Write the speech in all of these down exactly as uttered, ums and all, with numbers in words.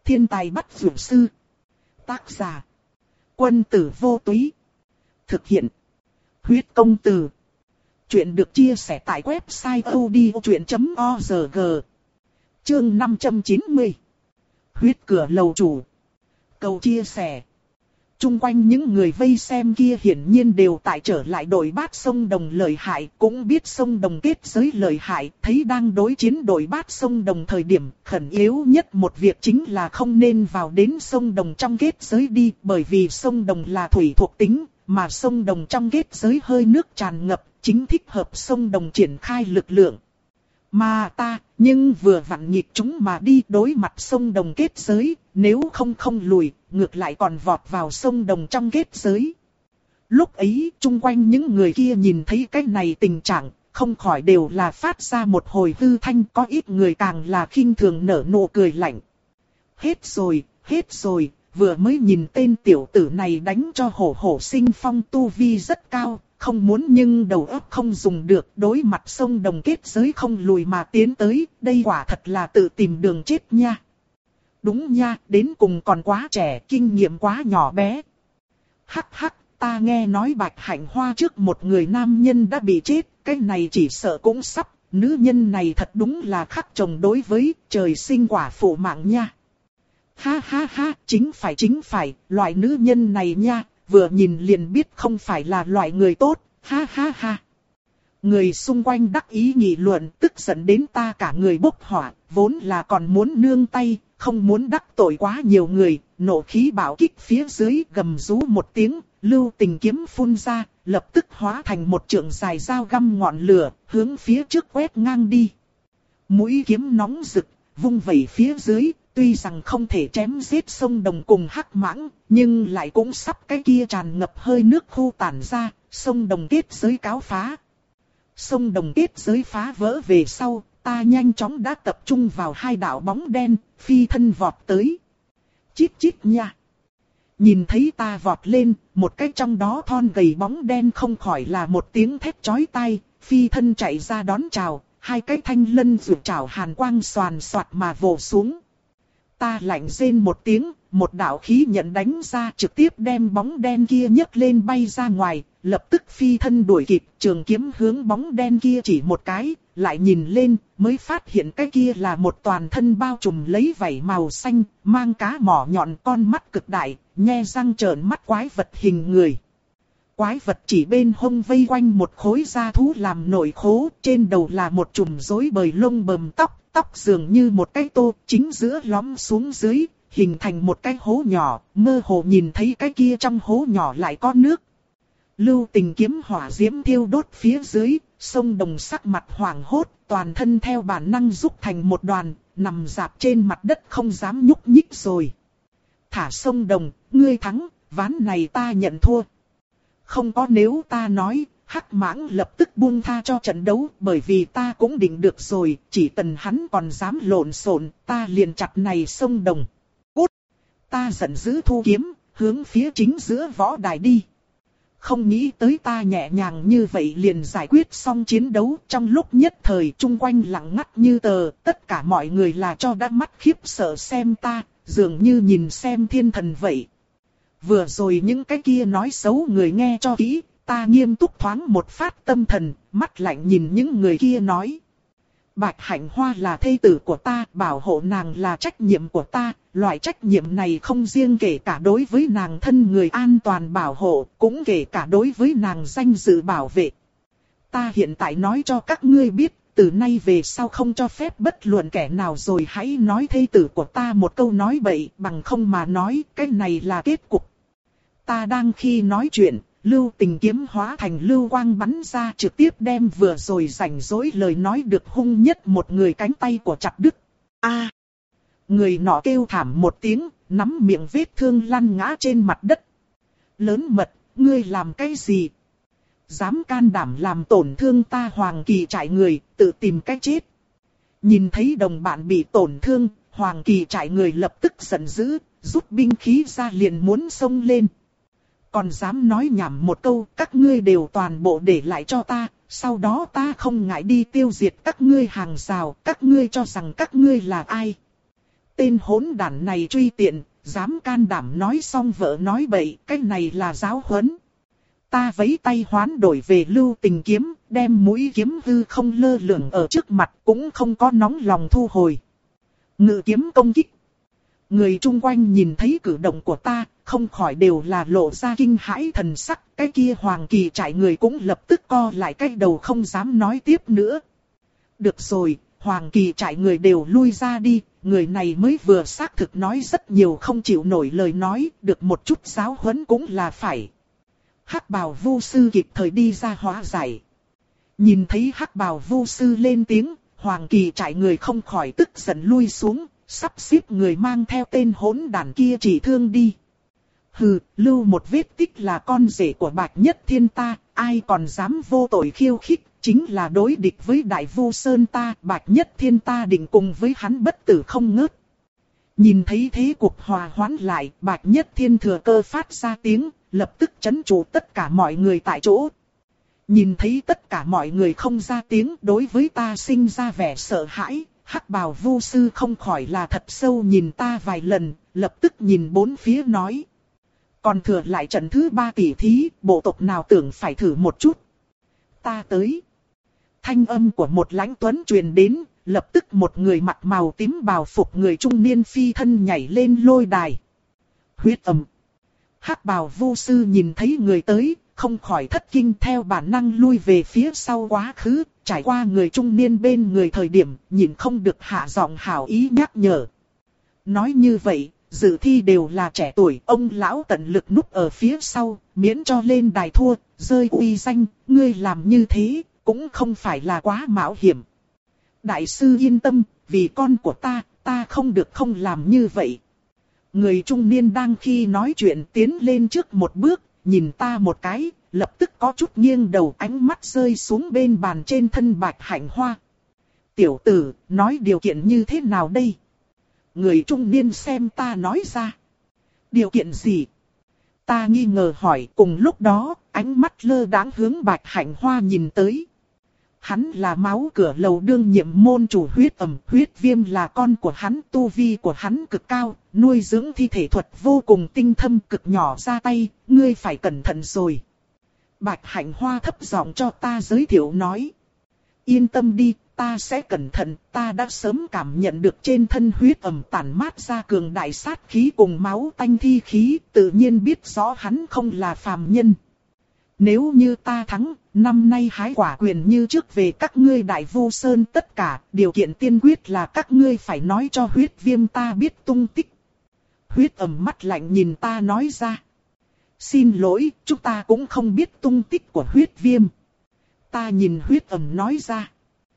Thiên tài bắt dược sư. Tác giả. Quân tử vô túy. Thực hiện. Huyết công từ. Chuyện được chia sẻ tại website odchuyện chấm org. Chương năm trăm chín mươi. Huyết cửa lầu chủ. Cầu chia sẻ. Trung quanh những người vây xem kia hiển nhiên đều tại trở lại đội bát sông đồng lợi hại, cũng biết sông đồng kết giới lợi hại, thấy đang đối chiến đội bát sông đồng thời điểm khẩn yếu nhất một việc chính là không nên vào đến sông đồng trong kết giới đi, bởi vì sông đồng là thủy thuộc tính, mà sông đồng trong kết giới hơi nước tràn ngập, chính thích hợp sông đồng triển khai lực lượng. Mà ta, nhưng vừa vặn nhịp chúng mà đi đối mặt sông đồng kết giới, nếu không không lùi, ngược lại còn vọt vào sông đồng trong kết giới. Lúc ấy, chung quanh những người kia nhìn thấy cái này tình trạng, không khỏi đều là phát ra một hồi hư thanh, có ít người càng là khinh thường nở nụ cười lạnh. Hết rồi, hết rồi, vừa mới nhìn tên tiểu tử này đánh cho hổ hổ sinh phong tu vi rất cao. Không muốn nhưng đầu óc không dùng được, đối mặt sông đồng kết giới không lùi mà tiến tới, đây quả thật là tự tìm đường chết nha. Đúng nha, đến cùng còn quá trẻ, kinh nghiệm quá nhỏ bé. Hắc hắc, ta nghe nói Bạch Hạnh Hoa trước một người nam nhân đã bị chết, cái này chỉ sợ cũng sắp, nữ nhân này thật đúng là khắc chồng đối với trời sinh quả phụ mạng nha. Ha ha ha, chính phải chính phải, loại nữ nhân này nha. Vừa nhìn liền biết không phải là loại người tốt, ha ha ha. Người xung quanh đắc ý nghị luận, tức giận đến ta cả người bốc hỏa, vốn là còn muốn nương tay, không muốn đắc tội quá nhiều người, nộ khí bạo kích phía dưới gầm rú một tiếng, lưu tình kiếm phun ra, lập tức hóa thành một trượng dài dao găm ngọn lửa, hướng phía trước quét ngang đi. Mũi kiếm nóng rực, vung vẩy phía dưới. Tuy rằng không thể chém giết sông đồng cùng hắc mãng, nhưng lại cũng sắp cái kia tràn ngập hơi nước khu tản ra, sông đồng kết giới cáo phá. Sông đồng kết giới phá vỡ về sau, ta nhanh chóng đã tập trung vào hai đạo bóng đen, phi thân vọt tới. Chít chít nha. Nhìn thấy ta vọt lên, một cái trong đó thon gầy bóng đen không khỏi là một tiếng thét chói tai, phi thân chạy ra đón chào, hai cái thanh lân rượt chảo hàn quang xoàn xoạt mà vồ xuống. Ta lạnh rên một tiếng, một đạo khí nhận đánh ra trực tiếp đem bóng đen kia nhấc lên bay ra ngoài, lập tức phi thân đuổi kịp, trường kiếm hướng bóng đen kia chỉ một cái, lại nhìn lên, mới phát hiện cái kia là một toàn thân bao trùm lấy vảy màu xanh, mang cá mỏ nhọn con mắt cực đại, nhe răng trợn mắt quái vật hình người. Quái vật chỉ bên hông vây quanh một khối da thú làm nổi khố, trên đầu là một chùm rối bời lông bầm tóc. Tóc dường như một cái tô, chính giữa lõm xuống dưới, hình thành một cái hố nhỏ, mơ hồ nhìn thấy cái kia trong hố nhỏ lại có nước. Lưu tình kiếm hỏa diễm thiêu đốt phía dưới, sông đồng sắc mặt hoảng hốt, toàn thân theo bản năng rút thành một đoàn, nằm dạp trên mặt đất không dám nhúc nhích rồi. Thả sông đồng, ngươi thắng, ván này ta nhận thua. Không có nếu ta nói. Hắc mãng lập tức buông tha cho trận đấu, bởi vì ta cũng định được rồi, chỉ cần hắn còn dám lộn xộn, ta liền chặt này sông đồng. Cút! Ta giận dữ thu kiếm, hướng phía chính giữa võ đài đi. Không nghĩ tới ta nhẹ nhàng như vậy liền giải quyết xong chiến đấu, trong lúc nhất thời chung quanh lặng ngắt như tờ, tất cả mọi người là cho đã mắt khiếp sợ xem ta, dường như nhìn xem thiên thần vậy. Vừa rồi những cái kia nói xấu người nghe cho kỹ. Ta nghiêm túc thoáng một phát tâm thần, mắt lạnh nhìn những người kia nói. Bạch Hạnh Hoa là thê tử của ta, bảo hộ nàng là trách nhiệm của ta, loại trách nhiệm này không riêng kể cả đối với nàng thân người an toàn bảo hộ, cũng kể cả đối với nàng danh dự bảo vệ. Ta hiện tại nói cho các ngươi biết, từ nay về sau không cho phép bất luận kẻ nào rồi hãy nói thê tử của ta một câu nói bậy, bằng không mà nói, cái này là kết cục. Ta đang khi nói chuyện. Lưu tình kiếm hóa thành lưu quang bắn ra trực tiếp đem vừa rồi rảnh rỗi lời nói được hung nhất một người cánh tay của chặt đứt. A! Người nọ kêu thảm một tiếng, nắm miệng vết thương lăn ngã trên mặt đất. Lớn mật, ngươi làm cái gì? Dám can đảm làm tổn thương ta Hoàng Kỳ Trại người, tự tìm cách chết. Nhìn thấy đồng bạn bị tổn thương, Hoàng Kỳ Trại người lập tức giận dữ, rút binh khí ra liền muốn xông lên. Còn dám nói nhảm một câu, các ngươi đều toàn bộ để lại cho ta, sau đó ta không ngại đi tiêu diệt các ngươi hàng rào, các ngươi cho rằng các ngươi là ai. Tên hỗn đản này truy tiện, dám can đảm nói xong vợ nói bậy, cái này là giáo huấn. Ta vẫy tay hoán đổi về lưu tình kiếm, đem mũi kiếm hư không lơ lửng ở trước mặt, cũng không có nóng lòng thu hồi. Ngự kiếm công kích. Người chung quanh nhìn thấy cử động của ta, không khỏi đều là lộ ra kinh hãi thần sắc. Cái kia Hoàng Kỳ Trại người cũng lập tức co lại cái đầu không dám nói tiếp nữa. Được rồi, Hoàng Kỳ Trại người đều lui ra đi. Người này mới vừa xác thực nói rất nhiều không chịu nổi lời nói, được một chút giáo huấn cũng là phải. Hắc bào vu sư kịp thời đi ra hóa giải. Nhìn thấy hắc bào vu sư lên tiếng, Hoàng Kỳ Trại người không khỏi tức giận lui xuống, sắp xếp người mang theo tên hỗn đản kia chỉ thương đi. Hừ, lưu một vết tích là con rể của Bạch Nhất Thiên ta, ai còn dám vô tội khiêu khích, chính là đối địch với Đại Vu Sơn ta, Bạch Nhất Thiên ta định cùng với hắn bất tử không ngớt. Nhìn thấy thế cuộc hòa hoãn lại, Bạch Nhất Thiên thừa cơ phát ra tiếng, lập tức trấn trụ tất cả mọi người tại chỗ. Nhìn thấy tất cả mọi người không ra tiếng, đối với ta sinh ra vẻ sợ hãi, hắc bào vu sư không khỏi là thật sâu nhìn ta vài lần, lập tức nhìn bốn phía nói. Còn thừa lại trận thứ ba tỷ thí, bộ tộc nào tưởng phải thử một chút. Ta tới. Thanh âm của một lãnh tuấn truyền đến, lập tức một người mặc màu tím bào phục người trung niên phi thân nhảy lên lôi đài. Huyết ầm. Hắc bào vu sư nhìn thấy người tới, không khỏi thất kinh theo bản năng lui về phía sau quá khứ, trải qua người trung niên bên người thời điểm, nhìn không được hạ giọng hảo ý nhắc nhở. Nói như vậy, dự thi đều là trẻ tuổi, ông lão tận lực núp ở phía sau, miễn cho lên đài thua, rơi uy danh, ngươi làm như thế, cũng không phải là quá mạo hiểm. Đại sư yên tâm, vì con của ta, ta không được không làm như vậy. Người trung niên đang khi nói chuyện tiến lên trước một bước, nhìn ta một cái, lập tức có chút nghiêng đầu, ánh mắt rơi xuống bên bàn trên thân Bạch Hạnh Hoa. Tiểu tử, nói điều kiện như thế nào đây? Người trung niên xem ta nói ra. Điều kiện gì? Ta nghi ngờ hỏi, cùng lúc đó, ánh mắt lơ đãng hướng Bạch Hạnh Hoa nhìn tới. Hắn là máu cửa lầu đương nhiệm môn chủ huyết ẩm, huyết viêm là con của hắn, tu vi của hắn cực cao, nuôi dưỡng thi thể thuật vô cùng tinh thâm, cực nhỏ ra tay, ngươi phải cẩn thận rồi. Bạch Hạnh Hoa thấp giọng cho ta giới thiệu nói. Yên tâm đi, ta sẽ cẩn thận, ta đã sớm cảm nhận được trên thân huyết ẩm tản mát ra cường đại sát khí cùng máu tanh thi khí, tự nhiên biết rõ hắn không là phàm nhân. Nếu như ta thắng, năm nay hái quả quyền như trước về các ngươi Đại Vu Sơn tất cả, điều kiện tiên quyết là các ngươi phải nói cho huyết viêm ta biết tung tích. Huyết ẩm mắt lạnh nhìn ta nói ra. Xin lỗi, chúng ta cũng không biết tung tích của huyết viêm. Ta nhìn huyết ẩm nói ra.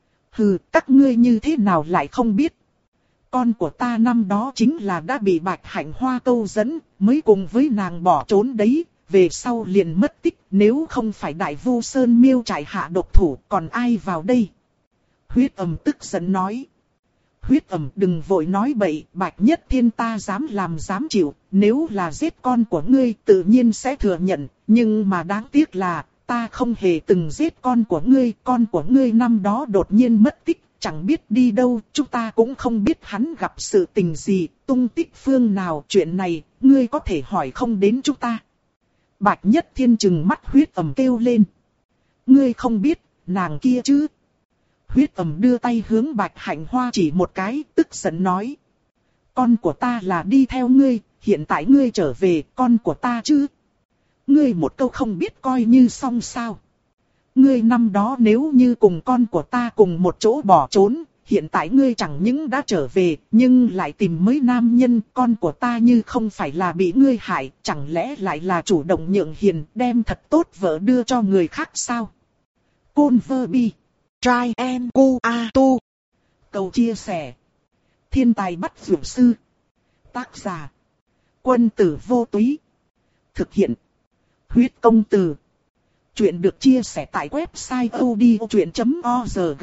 Hừ, các ngươi như thế nào lại không biết. Con của ta năm đó chính là đã bị Bạch Hạnh Hoa câu dẫn, mới cùng với nàng bỏ trốn đấy. Về sau liền mất tích, nếu không phải Đại Vu Sơn miêu trại hạ độc thủ, còn ai vào đây? Huyết ẩm tức giận nói. Huyết ẩm đừng vội nói bậy, Bạch Nhất Thiên ta dám làm dám chịu, nếu là giết con của ngươi tự nhiên sẽ thừa nhận, nhưng mà đáng tiếc là, ta không hề từng giết con của ngươi, con của ngươi năm đó đột nhiên mất tích, chẳng biết đi đâu, chúng ta cũng không biết hắn gặp sự tình gì, tung tích phương nào, chuyện này, ngươi có thể hỏi không đến chúng ta. Bạch Nhất Thiên trừng mắt huyết ẩm kêu lên. Ngươi không biết, nàng kia chứ. Huyết ẩm đưa tay hướng Bạch Hạnh Hoa chỉ một cái, tức giận nói. Con của ta là đi theo ngươi, hiện tại ngươi trở về, con của ta chứ. Ngươi một câu không biết coi như xong sao. Ngươi năm đó nếu như cùng con của ta cùng một chỗ bỏ trốn, hiện tại ngươi chẳng những đã trở về, nhưng lại tìm mới nam nhân, con của ta như không phải là bị ngươi hại, chẳng lẽ lại là chủ động nhượng hiền, đem thật tốt vợ đưa cho người khác sao? Côn Vơ Bi, Trai Em Cu A Tu, cầu chia sẻ, thiên tài bắt dược sư, tác giả, Quân Tử Vô Túy, thực hiện, huyết công từ. Chuyện được chia sẻ tại website odchuyện chấm org.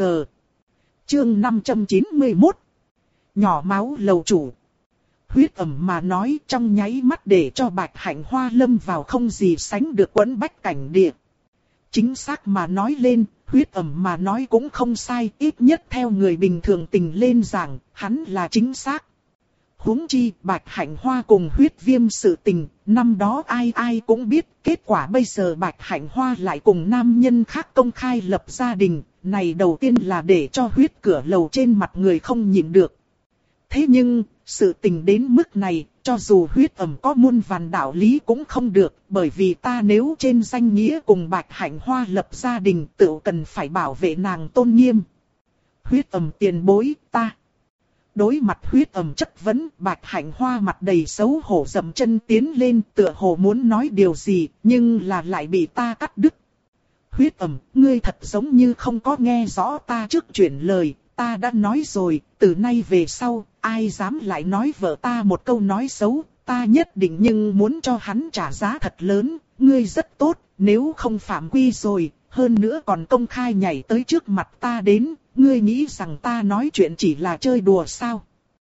Chương năm trăm chín mươi mốt. Nhỏ máu lầu chủ. Huyết ẩm mà nói trong nháy mắt để cho Bạch Hạnh Hoa lâm vào không gì sánh được quẫn bách cảnh địa. Chính xác mà nói lên, huyết ẩm mà nói cũng không sai, ít nhất theo người bình thường tình lên rằng, hắn là chính xác. Huống chi Bạch Hạnh Hoa cùng huyết viêm sự tình, năm đó ai ai cũng biết, kết quả bây giờ Bạch Hạnh Hoa lại cùng nam nhân khác công khai lập gia đình, này đầu tiên là để cho huyết cửa lầu trên mặt người không nhịn được. Thế nhưng, sự tình đến mức này, cho dù huyết ẩm có muôn vàn đạo lý cũng không được, bởi vì ta nếu trên danh nghĩa cùng Bạch Hạnh Hoa lập gia đình tự cần phải bảo vệ nàng tôn nghiêm. Huyết ẩm tiền bối, ta. Đối mặt huyết ẩm chất vấn, Bạch Hạnh Hoa mặt đầy xấu hổ dậm chân tiến lên tựa hồ muốn nói điều gì, nhưng là lại bị ta cắt đứt. Huyết ẩm, ngươi thật giống như không có nghe rõ ta trước chuyển lời, ta đã nói rồi, từ nay về sau, ai dám lại nói vợ ta một câu nói xấu, ta nhất định nhưng muốn cho hắn trả giá thật lớn, ngươi rất tốt, nếu không phạm quy rồi, hơn nữa còn công khai nhảy tới trước mặt ta đến, ngươi nghĩ rằng ta nói chuyện chỉ là chơi đùa sao?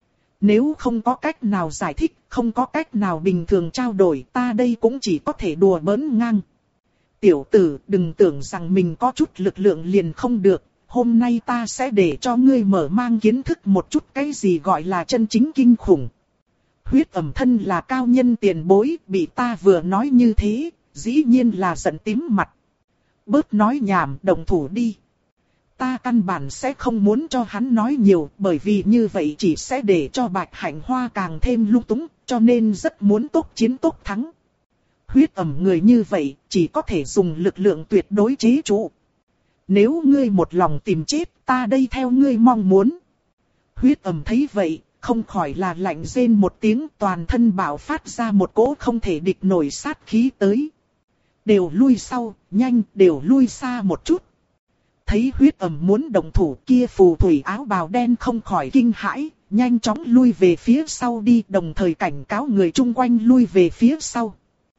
Nếu không có cách nào giải thích, không có cách nào bình thường trao đổi, ta đây cũng chỉ có thể đùa bỡn ngang. Tiểu tử, đừng tưởng rằng mình có chút lực lượng liền không được, hôm nay ta sẽ để cho ngươi mở mang kiến thức một chút cái gì gọi là chân chính kinh khủng. Huyết ẩm thân là cao nhân tiền bối, bị ta vừa nói như thế, dĩ nhiên là giận tím mặt. Bớt nói nhảm, động thủ đi. Ta căn bản sẽ không muốn cho hắn nói nhiều, bởi vì như vậy chỉ sẽ để cho Bạch Hạnh Hoa càng thêm lung túng, cho nên rất muốn tốc chiến tốc thắng. Huyết ẩm người như vậy, chỉ có thể dùng lực lượng tuyệt đối chế trụ. Nếu ngươi một lòng tìm chết, ta đây theo ngươi mong muốn. Huyết ẩm thấy vậy, không khỏi là lạnh rên một tiếng, toàn thân bạo phát ra một cỗ không thể địch nổi sát khí tới. Đều lui sau, nhanh, đều lui xa một chút. Thấy huyết ẩm muốn động thủ, kia phù thủy áo bào đen không khỏi kinh hãi, nhanh chóng lui về phía sau đi, đồng thời cảnh cáo người chung quanh lui về phía sau.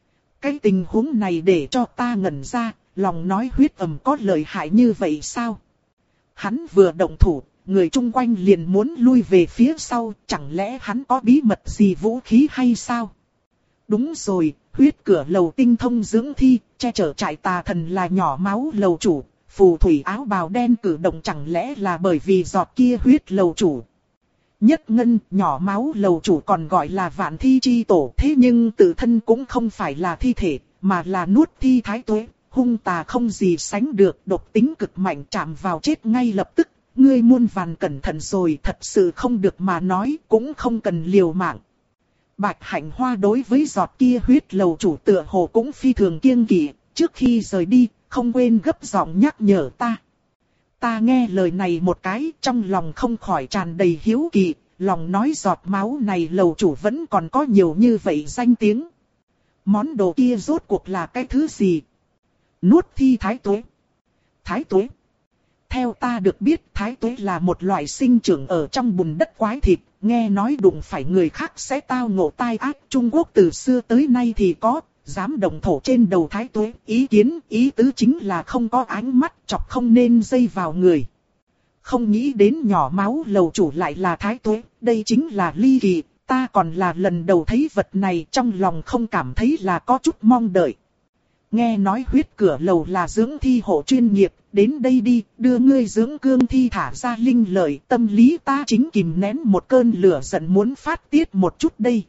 Cái tình huống này để cho ta ngẩn ra, lòng nói huyết ẩm có lợi hại như vậy sao? Hắn vừa động thủ, người chung quanh liền muốn lui về phía sau, chẳng lẽ hắn có bí mật gì vũ khí hay sao? Đúng rồi, huyết cửa lầu tinh thông dưỡng thi, che chở trại tà thần là nhỏ máu lầu chủ, phù thủy áo bào đen cử động chẳng lẽ là bởi vì giọt kia huyết lầu chủ. Nhất ngân, nhỏ máu lầu chủ còn gọi là vạn thi chi tổ, thế nhưng tự thân cũng không phải là thi thể, mà là nuốt thi thái tuế, hung tà không gì sánh được, độc tính cực mạnh, chạm vào chết ngay lập tức. Ngươi muôn vàn cẩn thận rồi, thật sự không được mà nói, cũng không cần liều mạng. Bạch Hạnh Hoa đối với giọt kia huyết lầu chủ tựa hồ cũng phi thường kiêng kỵ, trước khi rời đi, không quên gấp giọng nhắc nhở ta. Ta nghe lời này một cái, trong lòng không khỏi tràn đầy hiếu kỳ, lòng nói giọt máu này lầu chủ vẫn còn có nhiều như vậy danh tiếng. Món đồ kia rốt cuộc là cái thứ gì? Nuốt thi thái tuế. Thái tuế. Theo ta được biết, thái tuế là một loại sinh trưởng ở trong bùn đất quái thịt, nghe nói đụng phải người khác sẽ tao ngộ tai ác. Trung Quốc từ xưa tới nay thì có, dám động thổ trên đầu thái tuế, ý kiến, ý tứ chính là không có ánh mắt, chọc không nên dây vào người. Không nghĩ đến nhỏ máu lầu chủ lại là thái tuế, đây chính là ly kỳ, ta còn là lần đầu thấy vật này, trong lòng không cảm thấy là có chút mong đợi. Nghe nói huyết cửa lầu là dưỡng thi hộ chuyên nghiệp, đến đây đi, đưa ngươi dưỡng cương thi thả ra linh lợi, tâm lý ta chính kìm nén một cơn lửa giận muốn phát tiết một chút đây.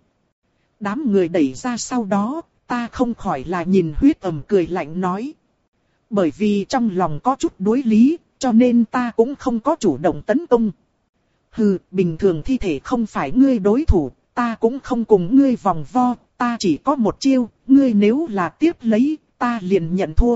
Đám người đẩy ra sau đó, ta không khỏi là nhìn huyết ẩm cười lạnh nói. Bởi vì trong lòng có chút đối lý, cho nên ta cũng không có chủ động tấn công. Hừ, bình thường thi thể không phải ngươi đối thủ, ta cũng không cùng ngươi vòng vo, ta chỉ có một chiêu, ngươi nếu là tiếp lấy, ta liền nhận thua.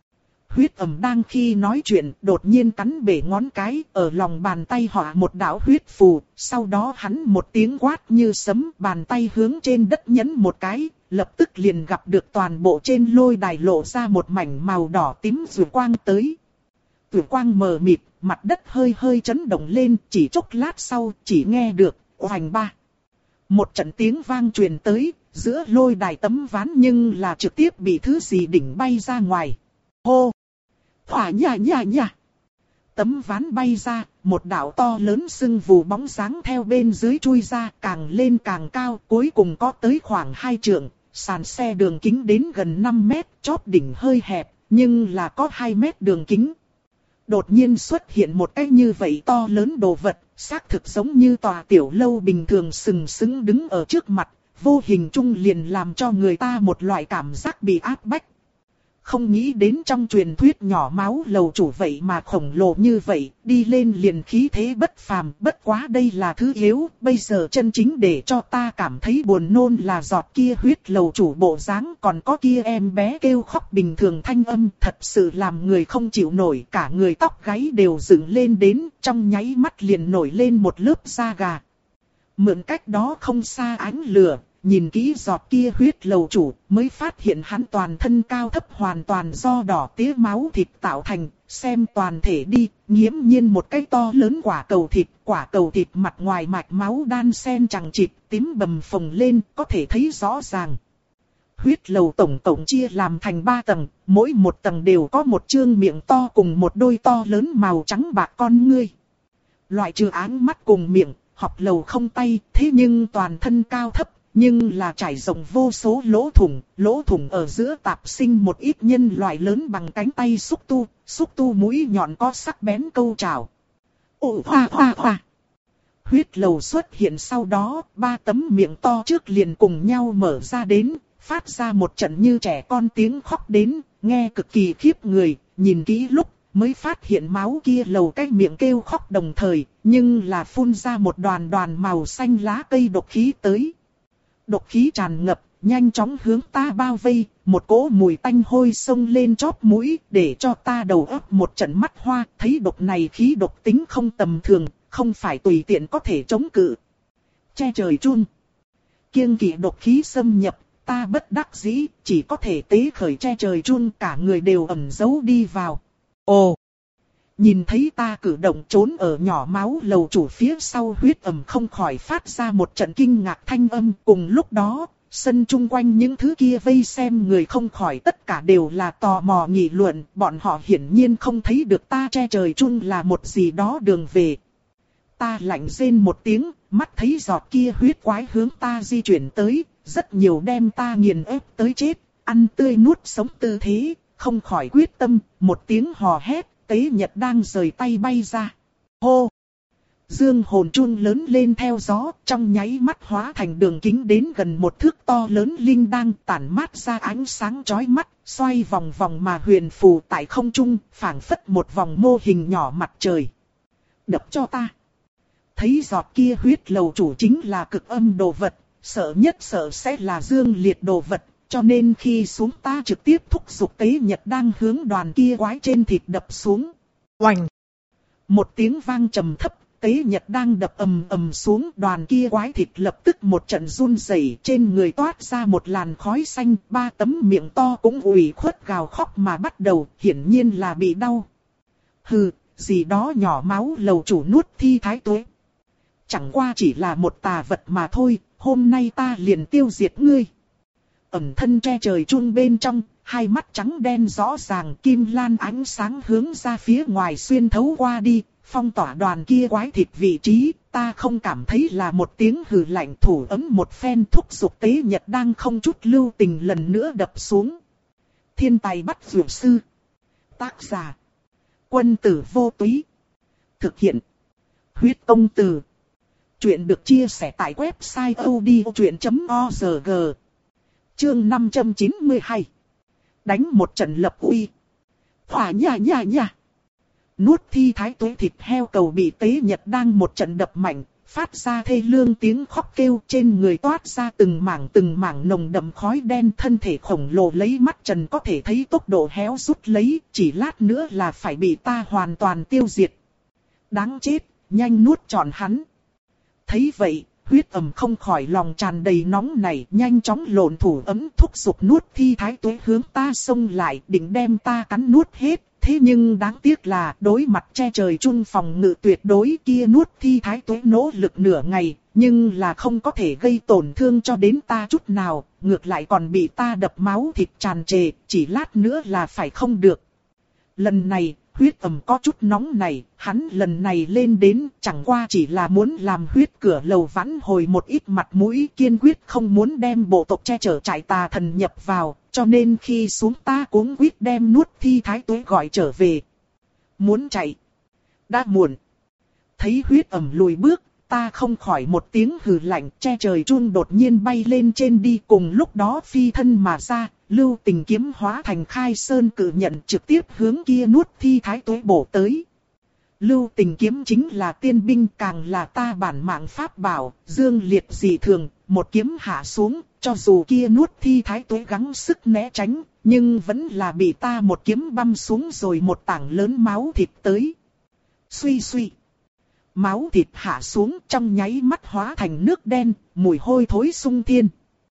Huyết ẩm đang khi nói chuyện, đột nhiên cắn bể ngón cái, ở lòng bàn tay họa một đạo huyết phù, sau đó hắn một tiếng quát như sấm, bàn tay hướng trên đất nhấn một cái, lập tức liền gặp được toàn bộ trên lôi đài lộ ra một mảnh màu đỏ tím rùa quang tới. Rùa quang mờ mịt, mặt đất hơi hơi chấn động lên, chỉ chốc lát sau, chỉ nghe được, oành ba. Một trận tiếng vang truyền tới, giữa lôi đài tấm ván nhưng là trực tiếp bị thứ gì đỉnh bay ra ngoài. Hô! Hỏa nha nha nha! Tấm ván bay ra, một đạo to lớn sưng vù bóng dáng theo bên dưới chui ra, càng lên càng cao, cuối cùng có tới khoảng hai trượng, sàn xe đường kính đến gần năm mét, chóp đỉnh hơi hẹp, nhưng là có hai mét đường kính. Đột nhiên xuất hiện một cái như vậy to lớn đồ vật, xác thực giống như tòa tiểu lâu bình thường sừng sững đứng ở trước mặt, vô hình chung liền làm cho người ta một loại cảm giác bị áp bách. Không nghĩ đến trong truyền thuyết nhỏ máu lầu chủ vậy mà khổng lồ như vậy, đi lên liền khí thế bất phàm, bất quá đây là thứ yếu, bây giờ chân chính để cho ta cảm thấy buồn nôn là giọt kia huyết lầu chủ bộ dáng, còn có kia em bé kêu khóc bình thường thanh âm, thật sự làm người không chịu nổi, cả người tóc gáy đều dựng lên đến, trong nháy mắt liền nổi lên một lớp da gà. Mượn cách đó không xa ánh lửa, nhìn kỹ giọt kia huyết lầu chủ, mới phát hiện hắn toàn thân cao thấp hoàn toàn do đỏ tía máu thịt tạo thành, xem toàn thể đi, nghiễm nhiên một cái to lớn quả cầu thịt, quả cầu thịt mặt ngoài mạch máu đan xen chằng chịt, tím bầm phồng lên, có thể thấy rõ ràng. Huyết lầu tổng tổng chia làm thành ba tầng, mỗi một tầng đều có một trương miệng to cùng một đôi to lớn màu trắng bạc con ngươi. Loại trừ áng mắt cùng miệng, học lầu không tay, thế nhưng toàn thân cao thấp. Nhưng là trải rộng vô số lỗ thủng, lỗ thủng ở giữa tạp sinh một ít nhân loại lớn bằng cánh tay xúc tu, xúc tu mũi nhọn có sắc bén câu trảo. Ồ hoa hoa hoa! Huyết lầu xuất hiện sau đó, ba tấm miệng to trước liền cùng nhau mở ra đến, phát ra một trận như trẻ con tiếng khóc đến, nghe cực kỳ khiếp người, nhìn kỹ lúc mới phát hiện máu kia lầu cái miệng kêu khóc đồng thời, nhưng là phun ra một đoàn đoàn màu xanh lá cây độc khí tới. Độc khí tràn ngập, nhanh chóng hướng ta bao vây, một cỗ mùi tanh hôi xông lên chóp mũi, để cho ta đầu óc một trận mắt hoa, thấy độc này khí độc tính không tầm thường, không phải tùy tiện có thể chống cự. Che trời chun. Kiêng kỵ độc khí xâm nhập, ta bất đắc dĩ, chỉ có thể tế khởi che trời chun, cả người đều ẩn giấu đi vào. Ồ! Nhìn thấy ta cử động trốn ở nhỏ máu lầu chủ phía sau, huyết ẩm không khỏi phát ra một trận kinh ngạc thanh âm. Cùng lúc đó, sân chung quanh những thứ kia vây xem người không khỏi tất cả đều là tò mò nghị luận. Bọn họ hiển nhiên không thấy được ta che trời chun là một gì đó đường về. Ta lạnh rên một tiếng, mắt thấy giọt kia huyết quái hướng ta di chuyển tới, rất nhiều đem ta nghiền ép tới chết, ăn tươi nuốt sống tư thế, không khỏi quyết tâm, một tiếng hò hét. Tế Nhật đang rời tay bay ra. Hô! Dương hồn chun lớn lên theo gió, trong nháy mắt hóa thành đường kính đến gần một thước to lớn linh đang tản mát ra ánh sáng chói mắt, xoay vòng vòng mà huyền phù tại không trung, phảng phất một vòng mô hình nhỏ mặt trời. Đập cho ta! Thấy giọt kia huyết lầu chủ chính là cực âm đồ vật, sợ nhất sợ sẽ là dương liệt đồ vật. Cho nên khi xuống ta trực tiếp thúc giục Tế Nhật đang hướng đoàn kia quái trên thịt đập xuống. Oành! Một tiếng vang trầm thấp, Tế Nhật đang đập ầm ầm xuống, đoàn kia quái thịt lập tức một trận run rẩy, trên người toát ra một làn khói xanh, ba tấm miệng to cũng ủy khuất gào khóc mà bắt đầu, hiển nhiên là bị đau. Hừ, gì đó nhỏ máu lầu chủ nuốt thi thái tuế. Chẳng qua chỉ là một tà vật mà thôi, hôm nay ta liền tiêu diệt ngươi. Ẩm thân che trời chun bên trong, hai mắt trắng đen rõ ràng, kim lan ánh sáng hướng ra phía ngoài xuyên thấu qua đi, phong tỏa đoàn kia quái thịt vị trí, ta không cảm thấy là một tiếng hừ lạnh, thủ ấm một phen thúc giục Tế Nhật đang không chút lưu tình lần nữa đập xuống. Thiên tài bắt dược sư. Tác giả: Quân tử vô túy. Thực hiện: Huyết công từ. Chuyện được chia sẻ tại website odchuyện chấm org. Chương năm trăm chín mươi hai. Đánh một trận lập uy. Hỏa nha nha nha. Nuốt thi thái tuế thịt heo cầu bị Tế Nhật đang một trận đập mạnh, phát ra thê lương tiếng khóc kêu, trên người toát ra từng mảng từng mảng nồng đậm khói đen, thân thể khổng lồ lấy mắt trần có thể thấy tốc độ héo rút lấy, chỉ lát nữa là phải bị ta hoàn toàn tiêu diệt. Đáng chết, nhanh nuốt trọn hắn. Thấy vậy, huyết ẩm không khỏi lòng tràn đầy nóng này, nhanh chóng lộn thủ ấm thúc giục nuốt thi thái tuế hướng ta xông lại, định đem ta cắn nuốt hết. Thế nhưng đáng tiếc là đối mặt che trời chun phòng ngự tuyệt đối kia, nuốt thi thái tuế nỗ lực nửa ngày, nhưng là không có thể gây tổn thương cho đến ta chút nào, ngược lại còn bị ta đập máu thịt tràn trề, chỉ lát nữa là phải không được. Lần này, huyết ẩm có chút nóng này, hắn lần này lên đến chẳng qua chỉ là muốn làm huyết cửa lầu vãn hồi một ít mặt mũi, kiên quyết không muốn đem bộ tộc che chở trại tà thần nhập vào, cho nên khi xuống ta cuống quýt đem nuốt thi thái tuế gọi trở về. Muốn chạy. Đã muộn. Thấy huyết ẩm lùi bước, ta không khỏi một tiếng hừ lạnh, che trời chun đột nhiên bay lên trên đi, cùng lúc đó phi thân mà ra, Lưu Tình kiếm hóa thành khai sơn cự nhận trực tiếp hướng kia nuốt thi thái tuế bổ tới. Lưu Tình kiếm chính là tiên binh, càng là ta bản mạng pháp bảo, dương liệt dị thường, một kiếm hạ xuống, cho dù kia nuốt thi thái tuế gắng sức né tránh, nhưng vẫn là bị ta một kiếm băm xuống rồi một tảng lớn máu thịt tới. Suy suy. Máu thịt hạ xuống trong nháy mắt hóa thành nước đen, mùi hôi thối sung thiên.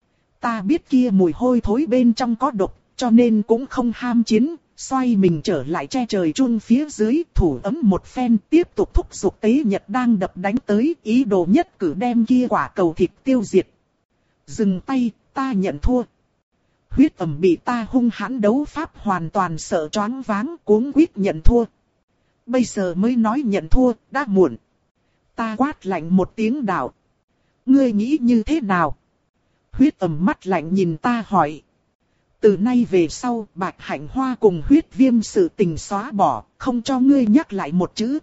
Ta biết kia mùi hôi thối bên trong có độc, cho nên cũng không ham chiến, xoay mình trở lại che trời chun phía dưới, thủ ấm một phen tiếp tục thúc giục tế nhật đang đập đánh tới, ý đồ nhất cử đem kia quả cầu thịt tiêu diệt. Dừng tay, ta nhận thua. Huyết ẩm bị ta hung hãn đấu pháp hoàn toàn sợ choáng váng, cuống quýt nhận thua. Bây giờ mới nói nhận thua, đã muộn. Ta quát lạnh một tiếng đạo. Ngươi nghĩ như thế nào? Huyết ẩm mắt lạnh nhìn ta hỏi. Từ nay về sau, Bạch Hạnh Hoa cùng huyết viêm sự tình xóa bỏ, không cho ngươi nhắc lại một chữ.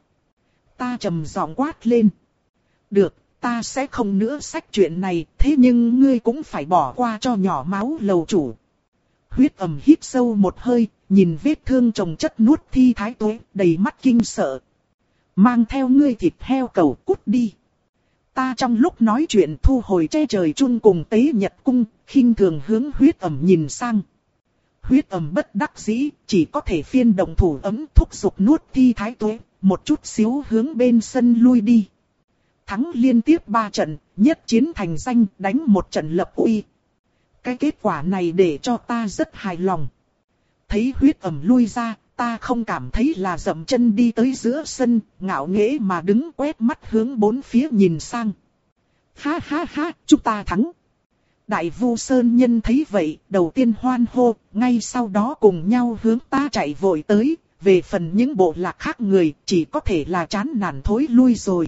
Ta trầm giọng quát lên. Được, ta sẽ không nữa xách chuyện này, thế nhưng ngươi cũng phải bỏ qua cho nhỏ máu lầu chủ. Huyết ẩm hít sâu một hơi, nhìn vết thương chồng chất nuốt thi thái tuế, đầy mắt kinh sợ. Mang theo ngươi thịt heo cầu cút đi. Ta trong lúc nói chuyện thu hồi che trời chun cùng tế nhật cung, khinh thường hướng huyết ẩm nhìn sang. Huyết ẩm bất đắc dĩ, chỉ có thể phiên động thủ ấm thúc giục nuốt thi thái tuế, một chút xíu hướng bên sân lui đi. Thắng liên tiếp ba trận, nhất chiến thành danh, đánh một trận lập uy. Cái kết quả này để cho ta rất hài lòng. Thấy huyết ẩm lui ra, ta không cảm thấy là dậm chân đi tới giữa sân, ngạo nghễ mà đứng quét mắt hướng bốn phía nhìn sang. Ha ha ha, chúng ta thắng. Đại Vu Sơn Nhân thấy vậy, đầu tiên hoan hô, ngay sau đó cùng nhau hướng ta chạy vội tới, về phần những bộ lạc khác người, chỉ có thể là chán nản thối lui rồi.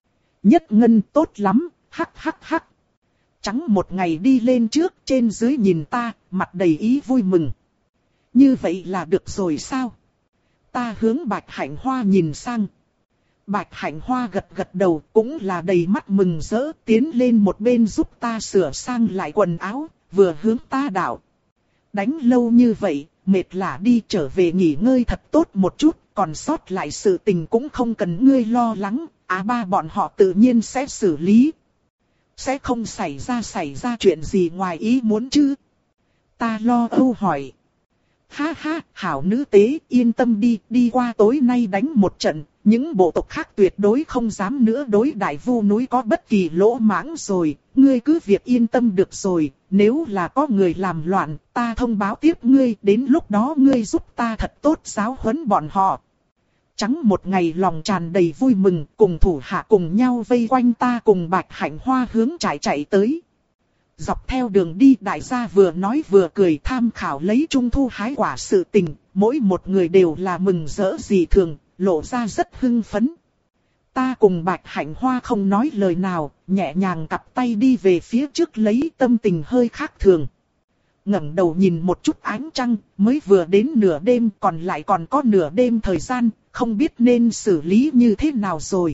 Nhất Ngân tốt lắm, hắc hắc hắc. Trắng một ngày đi lên trước, trên dưới nhìn ta, mặt đầy ý vui mừng. Như vậy là được rồi sao? Ta hướng Bạch Hạnh Hoa nhìn sang. Bạch Hạnh Hoa gật gật đầu, cũng là đầy mắt mừng rỡ, tiến lên một bên giúp ta sửa sang lại quần áo, vừa hướng ta đạo. Đánh lâu như vậy, mệt lả đi, trở về nghỉ ngơi thật tốt một chút, còn sót lại sự tình cũng không cần ngươi lo lắng, á ba bọn họ tự nhiên sẽ xử lý. Sẽ không xảy ra xảy ra chuyện gì ngoài ý muốn chứ? Ta lo âu hỏi. Ha ha, hảo nữ tế, yên tâm đi, đi qua tối nay đánh một trận, những bộ tộc khác tuyệt đối không dám nữa đối Đại Vu núi có bất kỳ lỗ mãng rồi, ngươi cứ việc yên tâm được rồi, nếu là có người làm loạn, ta thông báo tiếp ngươi, đến lúc đó ngươi giúp ta thật tốt giáo huấn bọn họ. Trắng một ngày lòng tràn đầy vui mừng, cùng thủ hạ cùng nhau vây quanh ta cùng Bạch Hạnh Hoa hướng trại chạy tới. Dọc theo đường đi đại gia vừa nói vừa cười tham khảo lấy trung thu hái quả sự tình, mỗi một người đều là mừng rỡ dị thường, lộ ra rất hưng phấn. Ta cùng Bạch Hạnh Hoa không nói lời nào, nhẹ nhàng cặp tay đi về phía trước lấy tâm tình hơi khác thường. Ngẩng đầu nhìn một chút ánh trăng, mới vừa đến nửa đêm, còn lại còn có nửa đêm thời gian, không biết nên xử lý như thế nào rồi.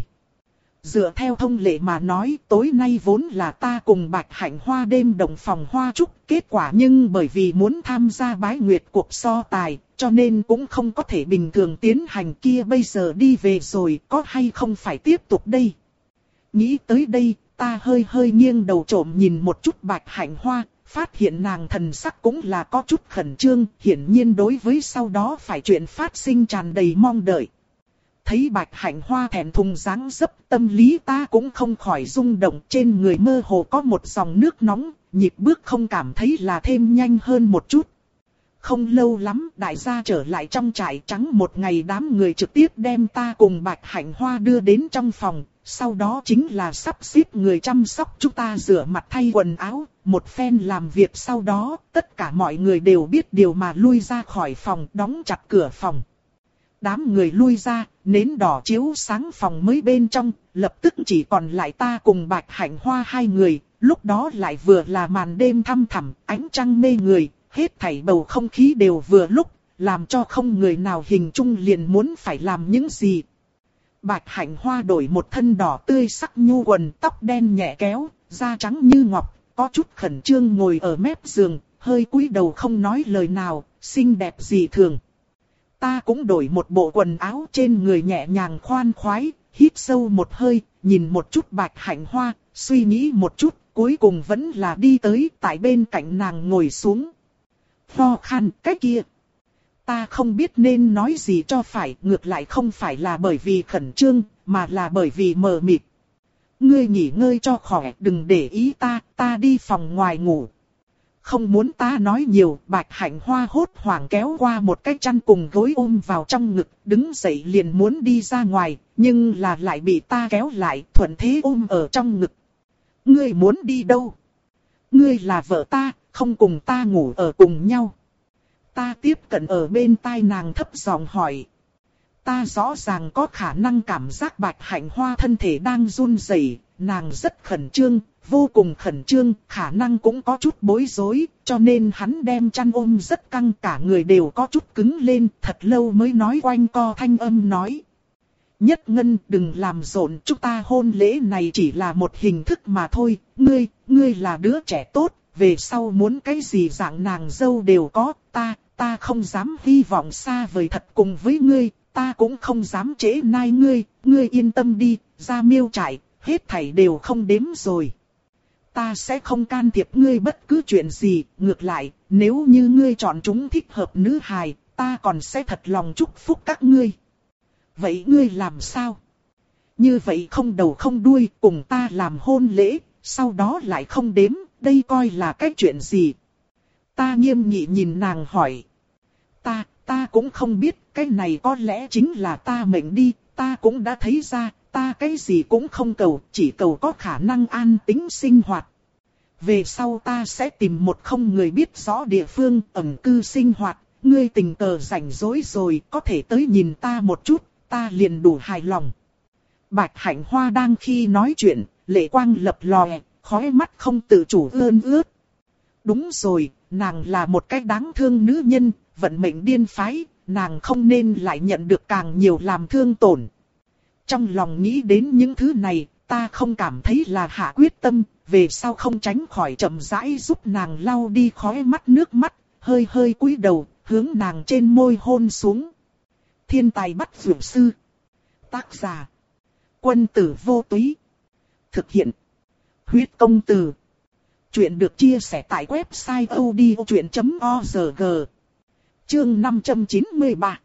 Dựa theo thông lệ mà nói, tối nay vốn là ta cùng Bạch Hạnh Hoa đêm đồng phòng hoa trúc, kết quả nhưng bởi vì muốn tham gia bái nguyệt cuộc so tài, cho nên cũng không có thể bình thường tiến hành, kia bây giờ đi về rồi, có hay không phải tiếp tục đây. Nghĩ tới đây, ta hơi hơi nghiêng đầu trộm nhìn một chút Bạch Hạnh Hoa, phát hiện nàng thần sắc cũng là có chút khẩn trương, hiển nhiên đối với sau đó phải chuyện phát sinh tràn đầy mong đợi. Thấy Bạch Hạnh Hoa thẹn thùng dáng dấp, tâm lý ta cũng không khỏi rung động, trên người mơ hồ có một dòng nước nóng, nhịp bước không cảm thấy là thêm nhanh hơn một chút. Không lâu lắm, đại gia trở lại trong trại trắng một ngày, đám người trực tiếp đem ta cùng Bạch Hạnh Hoa đưa đến trong phòng, sau đó chính là sắp xếp người chăm sóc chúng ta rửa mặt thay quần áo, một phen làm việc sau đó, tất cả mọi người đều biết điều mà lui ra khỏi phòng, đóng chặt cửa phòng. Đám người lui ra, nến đỏ chiếu sáng phòng mới bên trong, lập tức chỉ còn lại ta cùng Bạch Hạnh Hoa hai người, lúc đó lại vừa là màn đêm thăm thẳm, ánh trăng mê người, hết thảy bầu không khí đều vừa lúc, làm cho không người nào hình dung liền muốn phải làm những gì. Bạch Hạnh Hoa đổi một thân đỏ tươi sắc nhu quần, tóc đen nhẹ kéo, da trắng như ngọc, có chút khẩn trương ngồi ở mép giường, hơi cúi đầu không nói lời nào, xinh đẹp dị thường. Ta cũng đổi một bộ quần áo, trên người nhẹ nhàng khoan khoái, hít sâu một hơi, nhìn một chút Bạch Hạnh Hoa, suy nghĩ một chút, cuối cùng vẫn là đi tới, tại bên cạnh nàng ngồi xuống. Ho khan, cái kia. Ta không biết nên nói gì cho phải, ngược lại không phải là bởi vì khẩn trương, mà là bởi vì mờ mịt. Ngươi nghỉ ngơi cho khỏe, đừng để ý ta, ta đi phòng ngoài ngủ. Không muốn ta nói nhiều, Bạch Hạnh Hoa hốt hoảng kéo qua một cái chăn cùng gối ôm vào trong ngực, đứng dậy liền muốn đi ra ngoài, nhưng là lại bị ta kéo lại, thuận thế ôm ở trong ngực. Ngươi muốn đi đâu? Ngươi là vợ ta, không cùng ta ngủ ở cùng nhau. Ta tiếp cận ở bên tai nàng thấp giọng hỏi. Ta rõ ràng có khả năng cảm giác Bạch Hạnh Hoa thân thể đang run rẩy, nàng rất khẩn trương, vô cùng khẩn trương, khả năng cũng có chút bối rối, cho nên hắn đem chăn ôm rất căng, cả người đều có chút cứng lên, thật lâu mới nói quanh co thanh âm nói. Nhất Ngân, đừng làm rộn, chúng ta hôn lễ này chỉ là một hình thức mà thôi, ngươi, ngươi là đứa trẻ tốt, về sau muốn cái gì dạng nàng dâu đều có, ta, ta không dám hy vọng xa vời thật cùng với ngươi, ta cũng không dám trễ nai ngươi, ngươi yên tâm đi, ra miêu trại, hết thảy đều không đếm rồi. Ta sẽ không can thiệp ngươi bất cứ chuyện gì, ngược lại, nếu như ngươi chọn chúng thích hợp nữ hài, ta còn sẽ thật lòng chúc phúc các ngươi. Vậy ngươi làm sao? Như vậy không đầu không đuôi, cùng ta làm hôn lễ, sau đó lại không đếm, đây coi là cái chuyện gì? Ta nghiêm nghị nhìn nàng hỏi. Ta, ta cũng không biết, cái này có lẽ chính là ta mệnh đi, ta cũng đã thấy ra, ta cái gì cũng không cầu, chỉ cầu có khả năng an tĩnh sinh hoạt. Về sau ta sẽ tìm một không người biết rõ địa phương ẩn cư sinh hoạt, ngươi tình cờ rảnh rỗi rồi, có thể tới nhìn ta một chút, ta liền đủ hài lòng. Bạch Hạnh Hoa đang khi nói chuyện, lệ quang lập lòe, khóe mắt không tự chủ ươn ướt. Đúng rồi, nàng là một cái đáng thương nữ nhân, vận mệnh điên phái, nàng không nên lại nhận được càng nhiều làm thương tổn. Trong lòng nghĩ đến những thứ này, ta không cảm thấy là hạ quyết tâm, về sau không tránh khỏi chậm rãi giúp nàng lau đi khóe mắt nước mắt, hơi hơi cúi đầu, hướng nàng trên môi hôn xuống. Thiên tài bắt dược sư. Tác giả. Quân tử vô túy. Thực hiện. Huyết công từ. Chuyện được chia sẻ tại website odchuyện chấm org. Chương năm trăm chín mươi ba.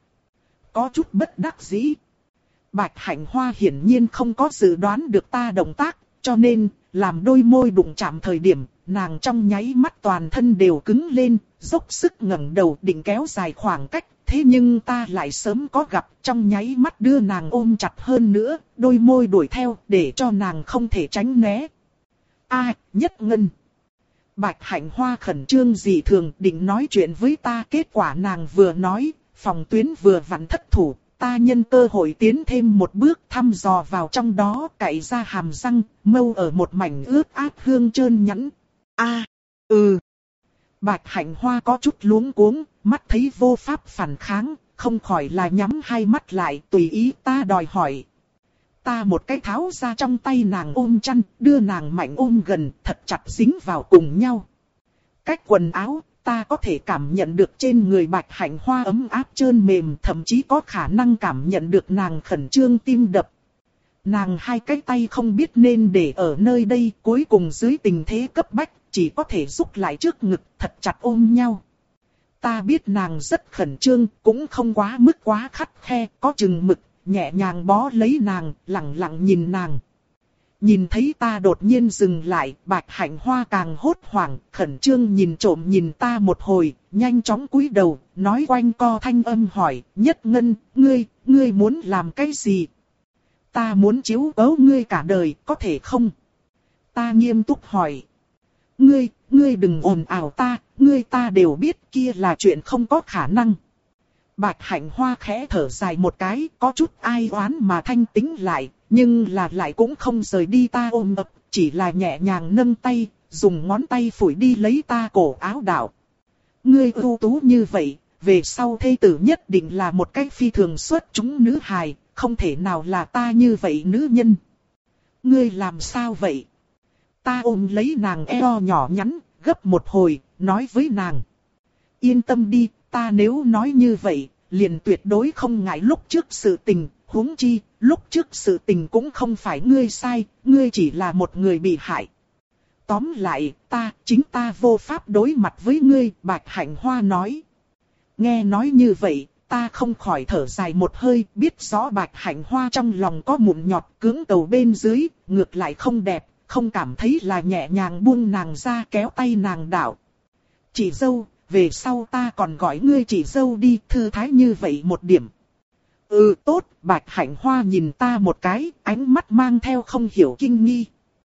Có chút bất đắc dĩ. Bạch Hạnh Hoa hiển nhiên không có dự đoán được ta động tác, cho nên, làm đôi môi đụng chạm thời điểm, nàng trong nháy mắt toàn thân đều cứng lên, dốc sức ngẩng đầu định kéo dài khoảng cách, thế nhưng ta lại sớm có gặp, trong nháy mắt đưa nàng ôm chặt hơn nữa, đôi môi đuổi theo, để cho nàng không thể tránh né. A, Nhất Ngân. Bạch Hạnh Hoa khẩn trương dị thường định nói chuyện với ta, kết quả nàng vừa nói, phòng tuyến vừa vặn thất thủ. Ta nhân cơ hội tiến thêm một bước thăm dò vào trong đó, cạy ra hàm răng, mâu ở một mảnh ướt át hương trơn nhẵn. A, ừ. Bạch Hạnh Hoa có chút luống cuống, mắt thấy vô pháp phản kháng, không khỏi là nhắm hai mắt lại, tùy ý ta đòi hỏi. Ta một cái tháo ra trong tay nàng ôm chăn, đưa nàng mạnh ôm gần, thật chặt dính vào cùng nhau. Cách quần áo, ta có thể cảm nhận được trên người Bạch Hạnh Hoa ấm áp trơn mềm, thậm chí có khả năng cảm nhận được nàng khẩn trương tim đập. Nàng hai cái tay không biết nên để ở nơi đây, cuối cùng dưới tình thế cấp bách, chỉ có thể rút lại trước ngực, thật chặt ôm nhau. Ta biết nàng rất khẩn trương, cũng không quá mức quá khắt khe, có chừng mực, nhẹ nhàng bó lấy nàng, lặng lặng nhìn nàng. Nhìn thấy ta đột nhiên dừng lại, Bạch Hạnh Hoa càng hốt hoảng, khẩn trương nhìn trộm nhìn ta một hồi, nhanh chóng cúi đầu, nói quanh co thanh âm hỏi, Nhất Ngân, ngươi, ngươi muốn làm cái gì? Ta muốn chiếu cố ngươi cả đời, có thể không? Ta nghiêm túc hỏi. Ngươi, ngươi đừng ồn ào ta, ngươi ta đều biết kia là chuyện không có khả năng. Bạch Hạnh Hoa khẽ thở dài một cái, có chút ai oán mà thanh tĩnh lại, nhưng là lại cũng không rời đi ta ôm ấp, chỉ là nhẹ nhàng nâng tay, dùng ngón tay phủi đi lấy ta cổ áo đạo. Ngươi ưu tú như vậy, về sau thê tử nhất định là một cách phi thường xuất chúng nữ hài, không thể nào là ta như vậy nữ nhân. Ngươi làm sao vậy? Ta ôm lấy nàng eo nhỏ nhắn, gấp một hồi, nói với nàng. Yên tâm đi, ta nếu nói như vậy, liền tuyệt đối không ngại lúc trước sự tình, huống chi, lúc trước sự tình cũng không phải ngươi sai, ngươi chỉ là một người bị hại. Tóm lại, ta, chính ta vô pháp đối mặt với ngươi, Bạch Hạnh Hoa nói. Nghe nói như vậy, ta không khỏi thở dài một hơi, biết rõ Bạch Hạnh Hoa trong lòng có mụn nhọt cưỡng cầu bên dưới, ngược lại không đẹp, không cảm thấy là nhẹ nhàng buông nàng ra kéo tay nàng đảo. Chị dâu, về sau ta còn gọi ngươi chị dâu đi, thư thái như vậy một điểm. Ừ tốt, Bạch Hạnh Hoa nhìn ta một cái, ánh mắt mang theo không hiểu kinh nghi.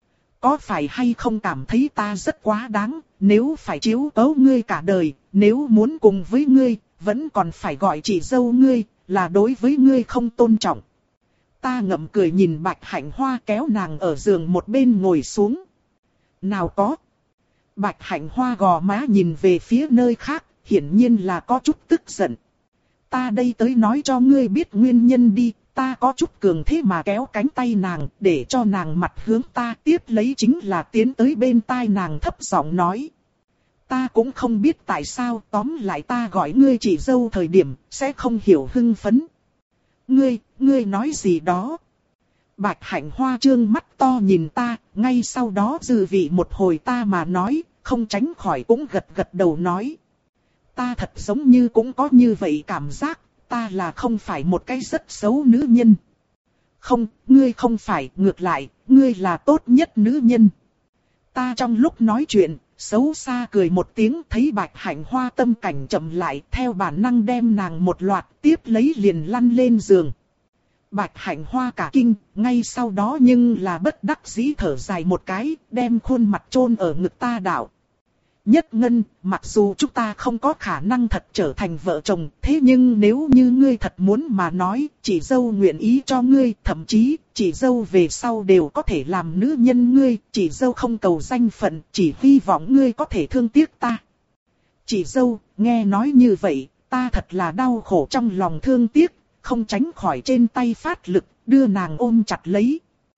Có phải hay không cảm thấy ta rất quá đáng, nếu phải chiếu cố ngươi cả đời, nếu muốn cùng với ngươi, vẫn còn phải gọi chị dâu ngươi, là đối với ngươi không tôn trọng. Ta ngậm cười nhìn Bạch Hạnh Hoa kéo nàng ở giường một bên ngồi xuống. Nào có. Bạch Hạnh Hoa gò má nhìn về phía nơi khác, hiển nhiên là có chút tức giận. Ta đây tới nói cho ngươi biết nguyên nhân đi, ta có chút cường thế mà kéo cánh tay nàng, để cho nàng mặt hướng ta, tiếp lấy chính là tiến tới bên tai nàng thấp giọng nói. Ta cũng không biết tại sao, tóm lại ta gọi ngươi chị dâu thời điểm, sẽ không hiểu hưng phấn. Ngươi, ngươi nói gì đó? Bạch Hạnh Hoa trương mắt to nhìn ta, ngay sau đó dư vị một hồi ta mà nói, không tránh khỏi cũng gật gật đầu nói. Ta thật giống như cũng có như vậy cảm giác, ta là không phải một cái rất xấu nữ nhân. Không, ngươi không phải, ngược lại, ngươi là tốt nhất nữ nhân. Ta trong lúc nói chuyện, xấu xa cười một tiếng, thấy Bạch Hạnh Hoa tâm cảnh chậm lại, theo bản năng đem nàng một loạt tiếp lấy liền lăn lên giường. Bạch Hạnh Hoa cả kinh, ngay sau đó nhưng là bất đắc dĩ thở dài một cái, đem khuôn mặt chôn ở ngực ta đảo. Nhất Ngân, mặc dù chúng ta không có khả năng thật trở thành vợ chồng, thế nhưng nếu như ngươi thật muốn mà nói, chị dâu nguyện ý cho ngươi, thậm chí, chị dâu về sau đều có thể làm nữ nhân ngươi, chị dâu không cầu danh phận, chỉ hy vọng ngươi có thể thương tiếc ta. Chị dâu, nghe nói như vậy, ta thật là đau khổ trong lòng thương tiếc, không tránh khỏi trên tay phát lực, đưa nàng ôm chặt lấy.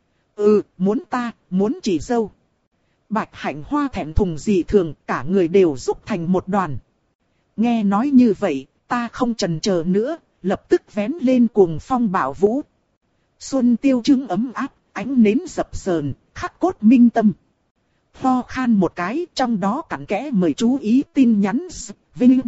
Ừ, muốn ta, muốn chị dâu. Bạch Hạnh Hoa thẹn thùng dị thường, cả người đều rúc thành một đoàn. Nghe nói như vậy, ta không chần chờ nữa, lập tức vén lên cuồng phong bạo vũ. Xuân tiêu trưng ấm áp, ánh nến dập dờn, khắc cốt minh tâm. Ho khan một cái, trong đó cặn kẽ mời chú ý tin nhắn Vinh.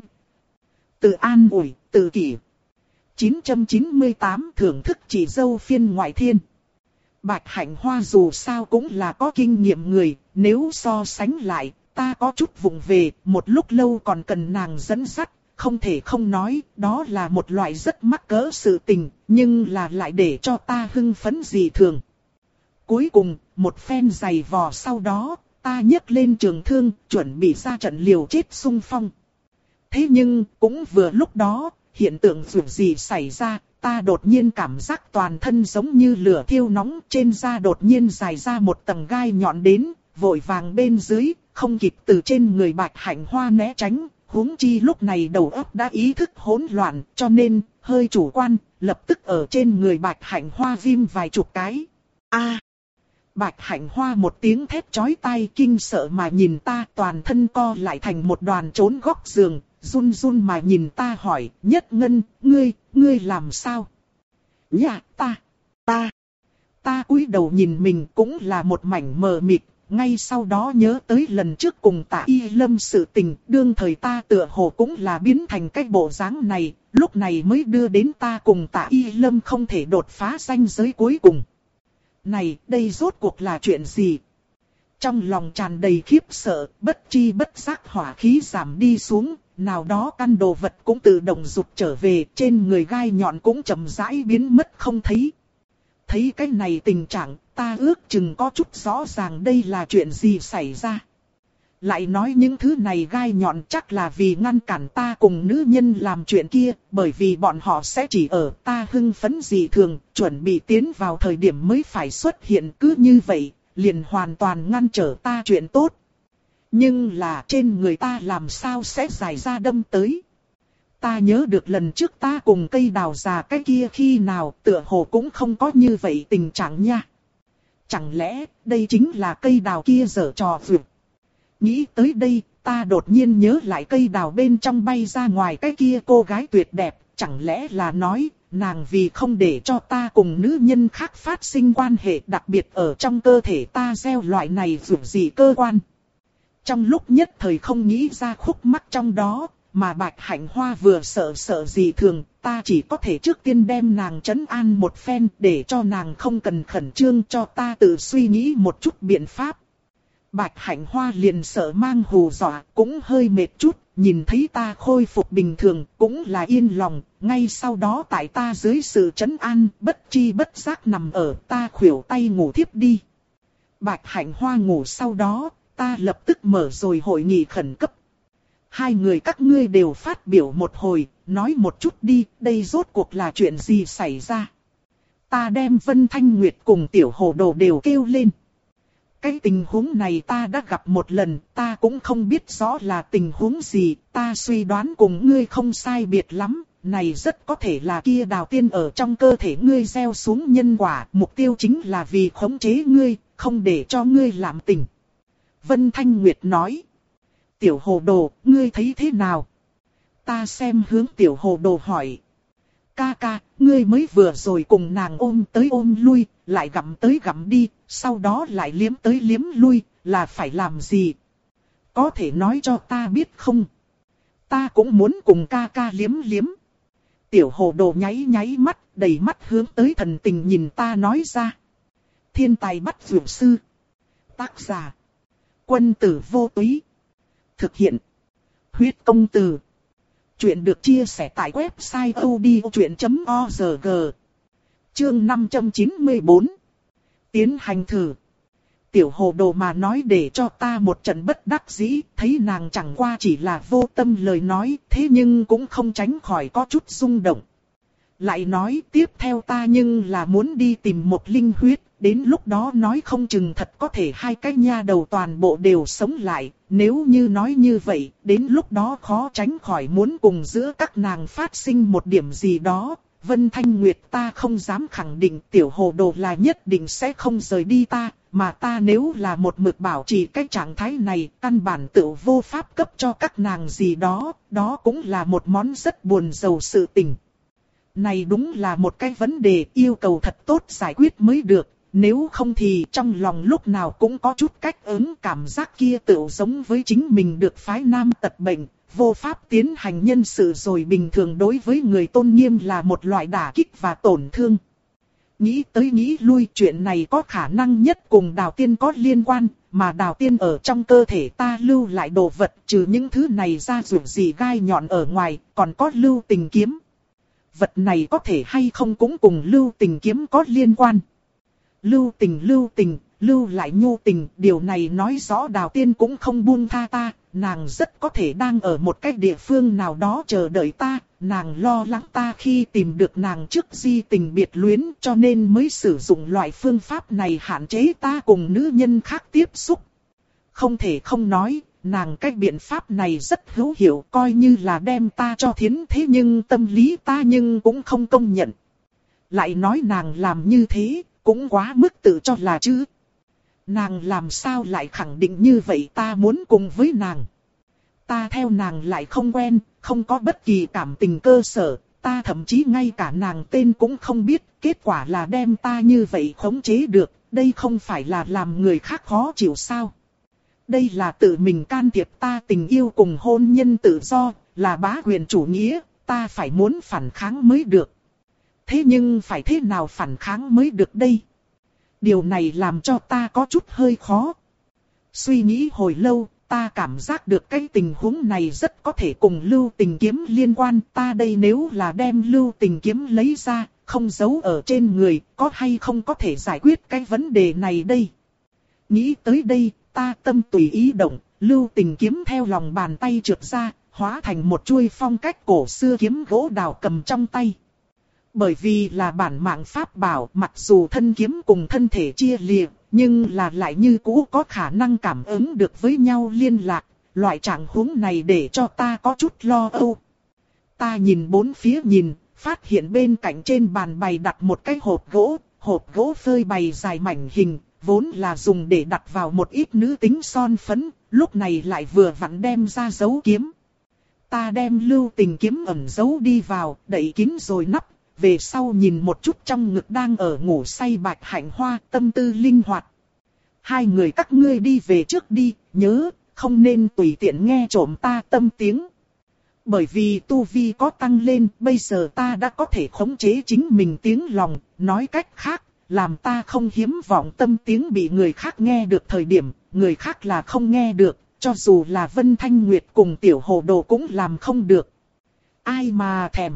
Tự an ủi, tự kỷ. chín trăm chín mươi tám thưởng thức chị dâu phiên ngoại thiên. Bạch Hạnh Hoa dù sao cũng là có kinh nghiệm người, nếu so sánh lại, ta có chút vụng về, một lúc lâu còn cần nàng dẫn dắt, không thể không nói, đó là một loại rất mắc cỡ sự tình, nhưng là lại để cho ta hưng phấn dị thường. Cuối cùng, một phen giày vò sau đó, ta nhấc lên trường thương, chuẩn bị ra trận liều chết xung phong. Thế nhưng, cũng vừa lúc đó, hiện tượng dù gì xảy ra, ta đột nhiên cảm giác toàn thân giống như lửa thiêu nóng, trên da đột nhiên dài ra một tầng gai nhọn đến, vội vàng bên dưới, không kịp từ trên người Bạch Hạnh Hoa né tránh, huống chi lúc này đầu óc đã ý thức hỗn loạn, cho nên, hơi chủ quan, lập tức ở trên người Bạch Hạnh Hoa viêm vài chục cái. A! Bạch Hạnh Hoa một tiếng thét chói tai kinh sợ mà nhìn ta, toàn thân co lại thành một đoàn trốn góc giường, run run mà nhìn ta hỏi, Nhất Ngân, ngươi, ngươi làm sao? Nhà ta, ta, ta cúi đầu nhìn mình cũng là một mảnh mờ mịt, ngay sau đó nhớ tới lần trước cùng Tạ Y Lâm sự tình, đương thời ta tựa hồ cũng là biến thành cái bộ dáng này, lúc này mới đưa đến ta cùng Tạ Y Lâm không thể đột phá ranh giới cuối cùng. Này, đây rốt cuộc là chuyện gì? Trong lòng tràn đầy khiếp sợ, bất chi bất giác hỏa khí giảm đi xuống, nào đó căn đồ vật cũng tự động rụt trở về, trên người gai nhọn cũng chậm rãi biến mất không thấy. Thấy cái này tình trạng, ta ước chừng có chút rõ ràng đây là chuyện gì xảy ra. Lại nói những thứ này gai nhọn chắc là vì ngăn cản ta cùng nữ nhân làm chuyện kia, bởi vì bọn họ sẽ chỉ ở ta hưng phấn dị thường, chuẩn bị tiến vào thời điểm mới phải xuất hiện, cứ như vậy, liền hoàn toàn ngăn trở ta chuyện tốt. Nhưng là trên người ta làm sao sẽ dài ra đâm tới. Ta nhớ được lần trước ta cùng cây đào già cái kia khi nào tựa hồ cũng không có như vậy tình trạng nha. Chẳng lẽ đây chính là cây đào kia giở trò vượt. Nghĩ tới đây, ta đột nhiên nhớ lại cây đào bên trong bay ra ngoài cái kia cô gái tuyệt đẹp. Chẳng lẽ là nói, nàng vì không để cho ta cùng nữ nhân khác phát sinh quan hệ, đặc biệt ở trong cơ thể ta gieo loại này vượt gì cơ quan. Trong lúc nhất thời không nghĩ ra khúc mắc trong đó, mà Bạch Hạnh Hoa vừa sợ sợ gì thường, ta chỉ có thể trước tiên đem nàng trấn an một phen để cho nàng không cần khẩn trương, cho ta tự suy nghĩ một chút biện pháp. Bạch Hạnh Hoa liền sợ mang hù dọa, cũng hơi mệt chút, nhìn thấy ta khôi phục bình thường, cũng là yên lòng, ngay sau đó tại ta dưới sự trấn an, bất chi bất giác nằm ở, ta khuỷu tay ngủ thiếp đi. Bạch Hạnh Hoa ngủ sau đó, ta lập tức mở rồi hội nghị khẩn cấp. Hai người các ngươi đều phát biểu một hồi, nói một chút đi, đây rốt cuộc là chuyện gì xảy ra. Ta đem Vân Thanh Nguyệt cùng Tiểu Hồ Đồ đều kêu lên. Cái tình huống này ta đã gặp một lần, ta cũng không biết rõ là tình huống gì, ta suy đoán cùng ngươi không sai biệt lắm, này rất có thể là kia đào tiên ở trong cơ thể ngươi gieo xuống nhân quả, mục tiêu chính là vì khống chế ngươi, không để cho ngươi làm tình. Vân Thanh Nguyệt nói. Tiểu Hồ Đồ, ngươi thấy thế nào? Ta xem hướng Tiểu Hồ Đồ hỏi. Ca ca, ngươi mới vừa rồi cùng nàng ôm tới ôm lui, lại gặm tới gặm đi, sau đó lại liếm tới liếm lui, là phải làm gì? Có thể nói cho ta biết không? Ta cũng muốn cùng ca ca liếm liếm. Tiểu Hồ Đồ nháy nháy mắt, đầy mắt hướng tới thần tình nhìn ta nói ra. Thiên tài bắt vượt sư. Tác giả. Quân tử vô túy. Thực hiện. Huyết công từ. Chuyện được chia sẻ tại website odchuyện chấm org. Chương năm trăm chín mươi bốn. Tiến hành thử. Tiểu Hồ Đồ mà nói để cho ta một trận bất đắc dĩ, thấy nàng chẳng qua chỉ là vô tâm lời nói, thế nhưng cũng không tránh khỏi có chút rung động. Lại nói tiếp theo ta nhưng là muốn đi tìm một linh huyết, đến lúc đó nói không chừng thật có thể hai cái nha đầu toàn bộ đều sống lại, nếu như nói như vậy, đến lúc đó khó tránh khỏi muốn cùng giữa các nàng phát sinh một điểm gì đó. Vân Thanh Nguyệt ta không dám khẳng định Tiểu Hồ Đồ là nhất định sẽ không rời đi ta, mà ta nếu là một mực bảo trì cái trạng thái này, căn bản tự vô pháp cấp cho các nàng gì đó, đó cũng là một món rất buồn rầu sự tình. Này đúng là một cái vấn đề yêu cầu thật tốt giải quyết mới được, nếu không thì trong lòng lúc nào cũng có chút cách ứng, cảm giác kia tự giống với chính mình được phái nam tật bệnh, vô pháp tiến hành nhân sự rồi, bình thường đối với người tôn nghiêm là một loại đả kích và tổn thương. Nghĩ tới nghĩ lui, chuyện này có khả năng nhất cùng Đào Tiên có liên quan, mà Đào Tiên ở trong cơ thể ta lưu lại đồ vật, trừ những thứ này ra dù gì gai nhọn ở ngoài, còn có lưu tình kiếm. Vật này có thể hay không cũng cùng lưu tình kiếm có liên quan. Lưu tình lưu tình, lưu lại nhu tình, điều này nói rõ Đào Tiên cũng không buông tha ta, nàng rất có thể đang ở một cái địa phương nào đó chờ đợi ta, nàng lo lắng ta khi tìm được nàng trước di tình biệt luyến, cho nên mới sử dụng loại phương pháp này hạn chế ta cùng nữ nhân khác tiếp xúc. Không thể không nói, nàng cái biện pháp này rất hữu hiệu, coi như là đem ta cho thiến, thế nhưng tâm lý ta nhưng cũng không công nhận. Lại nói nàng làm như thế, cũng quá mức tự cho là chứ. Nàng làm sao lại khẳng định như vậy ta muốn cùng với nàng. Ta theo nàng lại không quen, không có bất kỳ cảm tình cơ sở, ta thậm chí ngay cả nàng tên cũng không biết, kết quả là đem ta như vậy khống chế được, đây không phải là làm người khác khó chịu sao. Đây là tự mình can thiệp ta tình yêu cùng hôn nhân tự do, là bá quyền chủ nghĩa, ta phải muốn phản kháng mới được. Thế nhưng phải thế nào phản kháng mới được đây? Điều này làm cho ta có chút hơi khó. Suy nghĩ hồi lâu, ta cảm giác được cái tình huống này rất có thể cùng lưu tình kiếm liên quan. Ta đây nếu là đem lưu tình kiếm lấy ra, không giấu ở trên người, có hay không có thể giải quyết cái vấn đề này đây? Nghĩ tới đây, ta tâm tùy ý động, lưu tình kiếm theo lòng bàn tay trượt ra, hóa thành một chuôi phong cách cổ xưa kiếm gỗ đào cầm trong tay. Bởi vì là bản mạng pháp bảo, mặc dù thân kiếm cùng thân thể chia lìa, nhưng là lại như cũ có khả năng cảm ứng được với nhau liên lạc, loại trạng huống này để cho ta có chút lo âu. ta nhìn bốn phía nhìn, phát hiện bên cạnh trên bàn bày đặt một cái hộp gỗ, hộp gỗ phơi bày dài mảnh hình, vốn là dùng để đặt vào một ít nữ tính son phấn, lúc này lại vừa vặn đem ra giấu kiếm. Ta đem lưu tình kiếm ẩn giấu đi vào, đậy kín rồi nắp, về sau nhìn một chút trong ngực đang ở ngủ say Bạch Hạnh Hoa, tâm tư linh hoạt. Hai người các ngươi đi về trước đi, nhớ, không nên tùy tiện nghe trộm ta tâm tiếng. Bởi vì tu vi có tăng lên, bây giờ ta đã có thể khống chế chính mình tiếng lòng, nói cách khác, làm ta không hiếm vọng tâm tiếng bị người khác nghe được thời điểm, người khác là không nghe được, cho dù là Vân Thanh Nguyệt cùng Tiểu Hồ Đồ cũng làm không được. Ai mà thèm.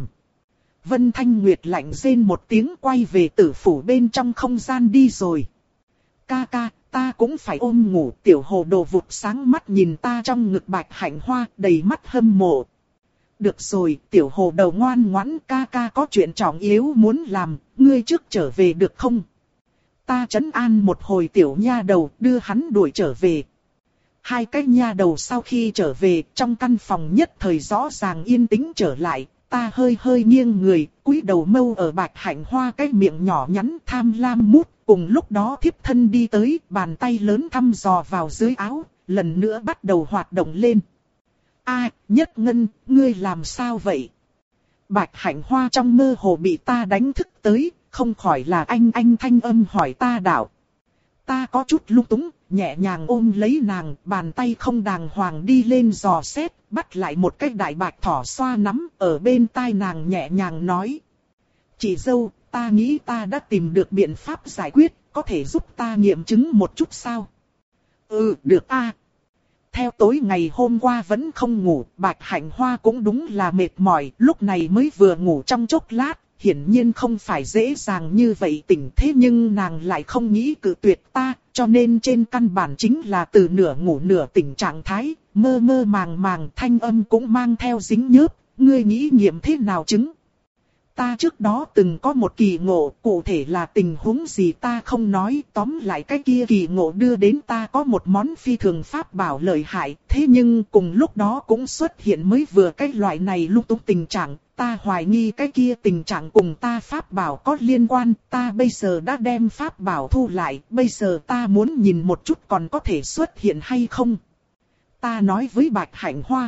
Vân Thanh Nguyệt lạnh rên một tiếng quay về tử phủ bên trong không gian đi rồi. Ca ca, ta cũng phải ôm ngủ. Tiểu Hồ Đồ vụt sáng mắt nhìn ta trong ngực Bạch Hạnh Hoa, đầy mắt hâm mộ. Được rồi, Tiểu Hồ Đồ ngoan ngoãn, ca ca có chuyện trọng yếu muốn làm, ngươi trước trở về được không? Ta trấn an một hồi tiểu nha đầu, đưa hắn đuổi trở về. Hai cái nha đầu sau khi trở về, trong căn phòng nhất thời rõ ràng yên tĩnh trở lại, ta hơi hơi nghiêng người, cúi đầu mâu ở Bạch Hạnh Hoa cái miệng nhỏ nhắn tham lam mút, cùng lúc đó thiếp thân đi tới, bàn tay lớn thăm dò vào dưới áo, lần nữa bắt đầu hoạt động lên. A, Nhất Ngân, ngươi làm sao vậy? Bạch Hạnh Hoa trong mơ hồ bị ta đánh thức tới, không khỏi là anh anh thanh âm hỏi ta đạo. Ta có chút lung túng, nhẹ nhàng ôm lấy nàng, bàn tay không đàng hoàng đi lên dò xét, bắt lại một cái đại bạch thỏ xoa nắm, ở bên tai nàng nhẹ nhàng nói. Chị dâu, ta nghĩ ta đã tìm được biện pháp giải quyết, có thể giúp ta nghiệm chứng một chút sao? Ừ, được a. Theo tối ngày hôm qua vẫn không ngủ, Bạch Hạnh Hoa cũng đúng là mệt mỏi, lúc này mới vừa ngủ trong chốc lát, hiển nhiên không phải dễ dàng như vậy tỉnh, thế nhưng nàng lại không nghĩ cự tuyệt ta, cho nên trên căn bản chính là từ nửa ngủ nửa tỉnh trạng thái, mơ mơ màng màng, thanh âm cũng mang theo dính nhớp, ngươi nghĩ nghiệm thế nào chứng? Ta trước đó từng có một kỳ ngộ, cụ thể là tình huống gì ta không nói, tóm lại cái kia kỳ ngộ đưa đến ta có một món phi thường pháp bảo lợi hại, thế nhưng cùng lúc đó cũng xuất hiện mới vừa cái loại này lung tung tình trạng, ta hoài nghi cái kia tình trạng cùng ta pháp bảo có liên quan, ta bây giờ đã đem pháp bảo thu lại, bây giờ ta muốn nhìn một chút còn có thể xuất hiện hay không. Ta nói với Bạch Hạnh Hoa,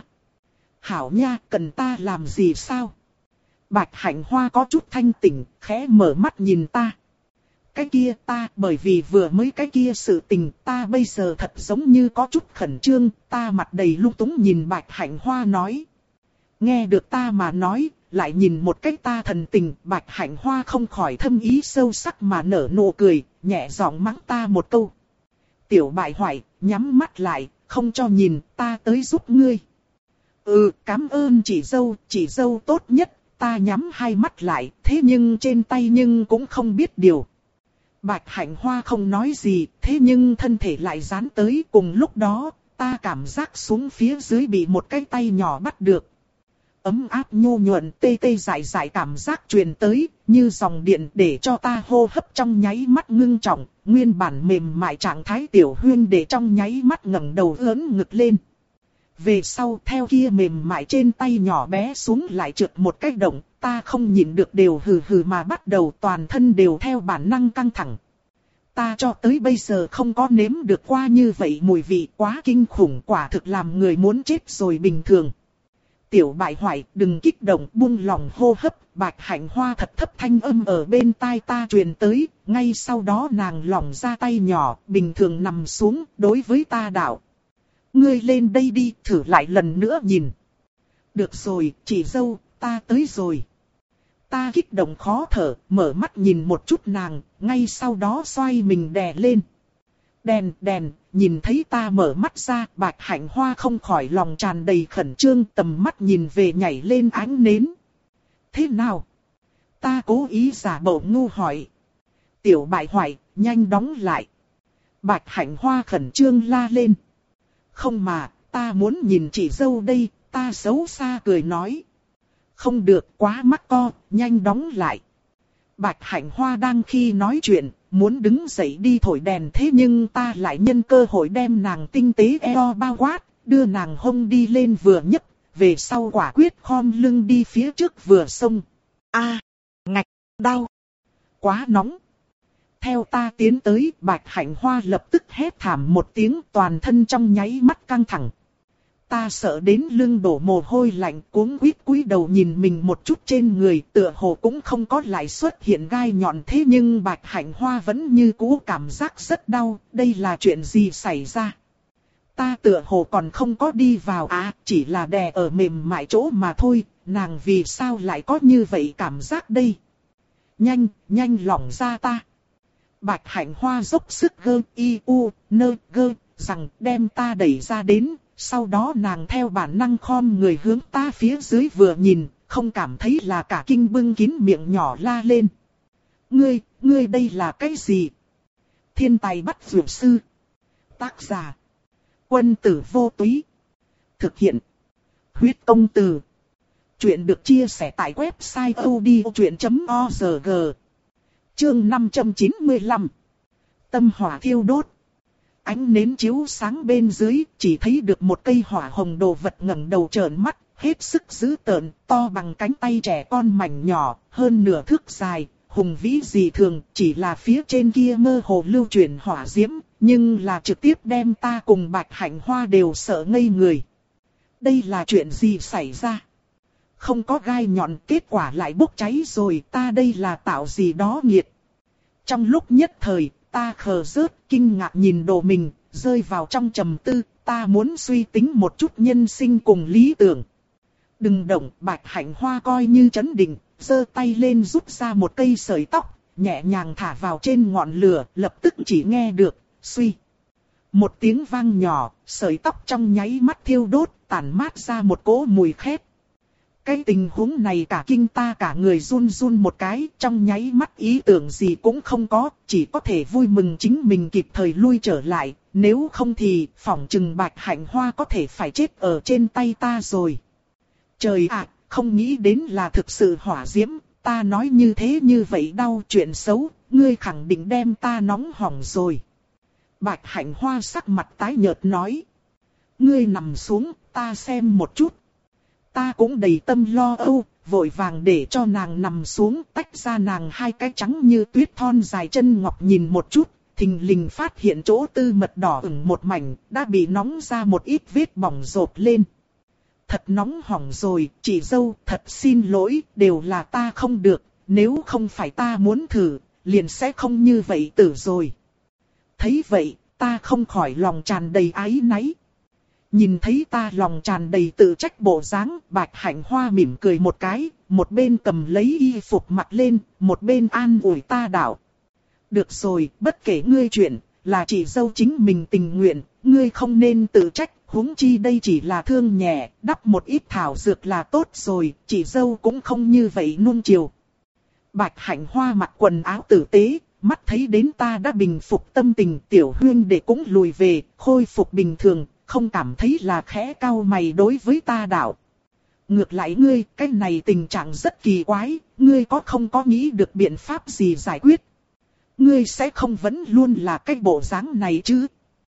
hảo nha, cần ta làm gì sao? Bạch Hạnh Hoa có chút thanh tỉnh, khẽ mở mắt nhìn ta. Cái kia ta, bởi vì vừa mới cái kia sự tình, ta bây giờ thật giống như có chút khẩn trương, ta mặt đầy lung túng nhìn Bạch Hạnh Hoa nói. Nghe được ta mà nói, lại nhìn một cách ta thần tình, Bạch Hạnh Hoa không khỏi thâm ý sâu sắc mà nở nụ cười, nhẹ giọng mắng ta một câu. Tiểu bại hoại, nhắm mắt lại, không cho nhìn, ta tới giúp ngươi. Ừ, cảm ơn chị dâu, chị dâu tốt nhất. Ta nhắm hai mắt lại, thế nhưng trên tay nhưng cũng không biết điều. Bạch Hạnh Hoa không nói gì, thế nhưng thân thể lại dán tới, cùng lúc đó, ta cảm giác xuống phía dưới bị một cái tay nhỏ bắt được. Ấm áp nhu nhuận tê tê dại dại cảm giác truyền tới, như dòng điện để cho ta hô hấp trong nháy mắt ngưng trọng, nguyên bản mềm mại trạng thái Tiểu Huyên để trong nháy mắt ngẩng đầu ưỡn ngực lên. Về sau theo kia mềm mại trên tay nhỏ bé xuống lại trượt một cái động, ta không nhịn được đều hừ hừ mà bắt đầu toàn thân đều theo bản năng căng thẳng. Ta cho tới bây giờ không có nếm được qua như vậy mùi vị quá kinh khủng, quả thực làm người muốn chết rồi bình thường. Tiểu bại hoại, đừng kích động, buông lòng hô hấp. Bạch Hạnh Hoa thật thấp thanh âm ở bên tai ta truyền tới, ngay sau đó nàng lỏng ra tay nhỏ, bình thường nằm xuống, đối với ta đạo. Ngươi lên đây đi, thử lại lần nữa nhìn. Được rồi, chị dâu, ta tới rồi. Ta kích động khó thở, mở mắt nhìn một chút nàng, ngay sau đó xoay mình đè lên. Đèn, đèn, nhìn thấy ta mở mắt ra, Bạch Hạnh Hoa không khỏi lòng tràn đầy khẩn trương, tầm mắt nhìn về nhảy lên ánh nến. Thế nào? Ta cố ý giả bộ ngu hỏi. Tiểu bại hoại, nhanh đóng lại. Bạch Hạnh Hoa khẩn trương la lên. Không mà, ta muốn nhìn chị dâu đây, ta xấu xa cười nói. Không được, quá mắc co, nhanh đóng lại. Bạch Hạnh Hoa đang khi nói chuyện, muốn đứng dậy đi thổi đèn, thế nhưng ta lại nhân cơ hội đem nàng tinh tế eo bao quát, đưa nàng hông đi lên vừa nhấc, về sau quả quyết khom lưng đi phía trước vừa xông. A, ngạch, đau, quá nóng. Theo ta tiến tới, Bạch Hạnh Hoa lập tức hét thảm một tiếng, toàn thân trong nháy mắt căng thẳng. Ta sợ đến lưng đổ mồ hôi lạnh, cuống quýt cúi đầu nhìn mình một chút trên người, tựa hồ cũng không có lại xuất hiện gai nhọn, thế nhưng Bạch Hạnh Hoa vẫn như cũ cảm giác rất đau. Đây là chuyện gì xảy ra? Ta tựa hồ còn không có đi vào à, chỉ là đè ở mềm mại chỗ mà thôi, nàng vì sao lại có như vậy cảm giác đây? Nhanh, nhanh lỏng ra ta. Bạch Hạnh Hoa dốc sức gơ y u nơ gơ rằng đem ta đẩy ra đến, sau đó nàng theo bản năng khom người hướng ta phía dưới vừa nhìn, không cảm thấy là cả kinh bưng kín miệng nhỏ la lên. Ngươi, ngươi đây là cái gì? Thiên tài bắt dược sư. Tác giả. Quân tử vô túy. Thực hiện. Huyết công từ. Chuyện được chia sẻ tại website odchuyện chấm org. Chương năm trăm chín mươi lăm. Tâm hỏa thiêu đốt. Ánh nến chiếu sáng bên dưới, chỉ thấy được một cây hỏa hồng đồ vật ngẩng đầu trợn mắt, hết sức dữ tợn, to bằng cánh tay trẻ con mảnh nhỏ, hơn nửa thước dài, hùng vĩ dị thường, chỉ là phía trên kia mơ hồ lưu chuyển hỏa diễm, nhưng là trực tiếp đem ta cùng Bạch Hạnh Hoa đều sợ ngây người. Đây là chuyện gì xảy ra? Không có gai nhọn, kết quả lại bốc cháy rồi, ta đây là tạo gì đó nghiệt. Trong lúc nhất thời, ta khờ rớt, kinh ngạc nhìn đồ mình, rơi vào trong trầm tư, ta muốn suy tính một chút nhân sinh cùng lý tưởng. Đừng động, Bạch Hạnh Hoa coi như chấn định, giơ tay lên rút ra một cây sợi tóc, nhẹ nhàng thả vào trên ngọn lửa, lập tức chỉ nghe được, suy. Một tiếng vang nhỏ, sợi tóc trong nháy mắt thiêu đốt, tản mát ra một cỗ mùi khét. Cái tình huống này cả kinh ta cả người run run một cái, trong nháy mắt ý tưởng gì cũng không có, chỉ có thể vui mừng chính mình kịp thời lui trở lại, nếu không thì phỏng chừng Bạch Hạnh Hoa có thể phải chết ở trên tay ta rồi. Trời ạ, không nghĩ đến là thực sự hỏa diễm, ta nói như thế như vậy đau, chuyện xấu, ngươi khẳng định đem ta nóng hỏng rồi. Bạch Hạnh Hoa sắc mặt tái nhợt nói. Ngươi nằm xuống, ta xem một chút. Ta cũng đầy tâm lo âu, vội vàng để cho nàng nằm xuống, tách ra nàng hai cái trắng như tuyết thon dài chân ngọc nhìn một chút, thình lình phát hiện chỗ tư mật đỏ ửng một mảnh, đã bị nóng ra một ít vết bỏng rộp lên. Thật nóng hỏng rồi, chị dâu, thật xin lỗi, đều là ta không được, nếu không phải ta muốn thử, liền sẽ không như vậy tử rồi. Thấy vậy, ta không khỏi lòng tràn đầy áy náy. Nhìn thấy ta lòng tràn đầy tự trách bộ dáng, Bạch Hạnh Hoa mỉm cười một cái, một bên cầm lấy y phục mặc lên, một bên an ủi ta đạo. Được rồi, bất kể ngươi chuyện, là chị dâu chính mình tình nguyện, ngươi không nên tự trách, huống chi đây chỉ là thương nhẹ, đắp một ít thảo dược là tốt rồi, chị dâu cũng không như vậy nuông chiều. Bạch Hạnh Hoa mặc quần áo tử tế, mắt thấy đến ta đã bình phục tâm tình, tiểu huyên đệ cũng lùi về, khôi phục bình thường. Không cảm thấy là khẽ cau mày đối với ta đạo. Ngược lại ngươi, cái này tình trạng rất kỳ quái, ngươi có không có nghĩ được biện pháp gì giải quyết? Ngươi sẽ không vẫn luôn là cái bộ dáng này chứ?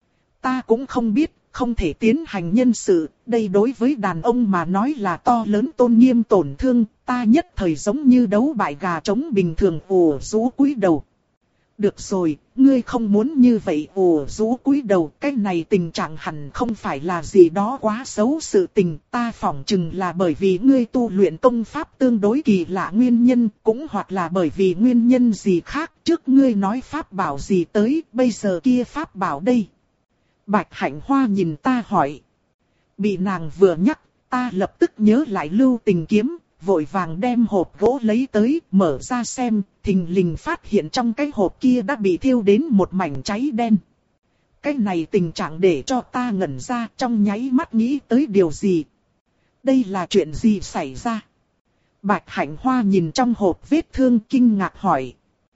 Ta cũng không biết, không thể tiến hành nhân sự, đây đối với đàn ông mà nói là to lớn tôn nghiêm tổn thương, ta nhất thời giống như đấu bại gà trống bình thường ủ rũ cúi đầu. Được rồi, ngươi không muốn như vậy ồ rũ cúi đầu, cái này tình trạng hẳn không phải là gì đó quá xấu sự tình, ta phỏng chừng là bởi vì ngươi tu luyện công pháp tương đối kỳ lạ nguyên nhân, cũng hoặc là bởi vì nguyên nhân gì khác, trước ngươi nói pháp bảo gì tới, bây giờ kia pháp bảo đây. Bạch Hạnh Hoa nhìn ta hỏi. Bị nàng vừa nhắc, ta lập tức nhớ lại Lưu Tình kiếm. Vội vàng đem hộp gỗ lấy tới, mở ra xem, thình lình phát hiện trong cái hộp kia đã bị thiêu đến một mảnh cháy đen. Cái này tình trạng để cho ta ngẩn ra, trong nháy mắt nghĩ tới điều gì. Đây là chuyện gì xảy ra? Bạch Hạnh Hoa nhìn trong hộp vết thương kinh ngạc hỏi.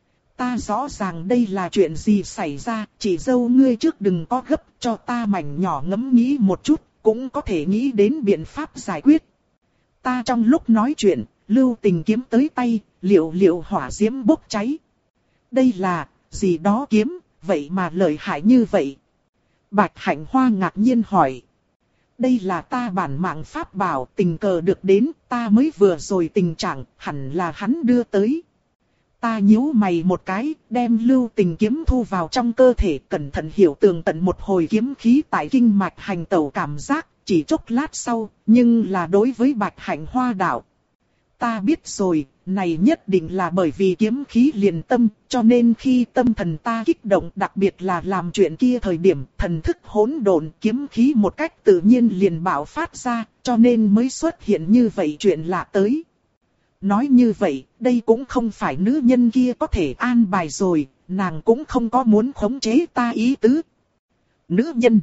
Ta rõ ràng đây là chuyện gì xảy ra, chị dâu ngươi trước đừng có gấp, cho ta mảnh nhỏ ngẫm nghĩ một chút, cũng có thể nghĩ đến biện pháp giải quyết. Ta trong lúc nói chuyện, Lưu Tình kiếm tới tay, liệu liệu hỏa diễm bốc cháy. Đây là, gì đó kiếm, vậy mà lợi hại như vậy? Bạch Hạnh Hoa ngạc nhiên hỏi. Đây là ta bản mạng pháp bảo, tình cờ được đến, ta mới vừa rồi tình trạng, hẳn là hắn đưa tới. Ta nhíu mày một cái, đem lưu tình kiếm thu vào trong cơ thể, cẩn thận hiểu tường tận một hồi kiếm khí tại kinh mạch hành tẩu cảm giác, chỉ chốc lát sau, nhưng là đối với Bạch Hạnh Hoa đạo. Ta biết rồi, này nhất định là bởi vì kiếm khí liền tâm, cho nên khi tâm thần ta kích động, đặc biệt là làm chuyện kia thời điểm, thần thức hỗn độn, kiếm khí một cách tự nhiên liền bạo phát ra, cho nên mới xuất hiện như vậy chuyện lạ tới. Nói như vậy, đây cũng không phải nữ nhân kia có thể an bài rồi, nàng cũng không có muốn khống chế ta ý tứ. Nữ nhân?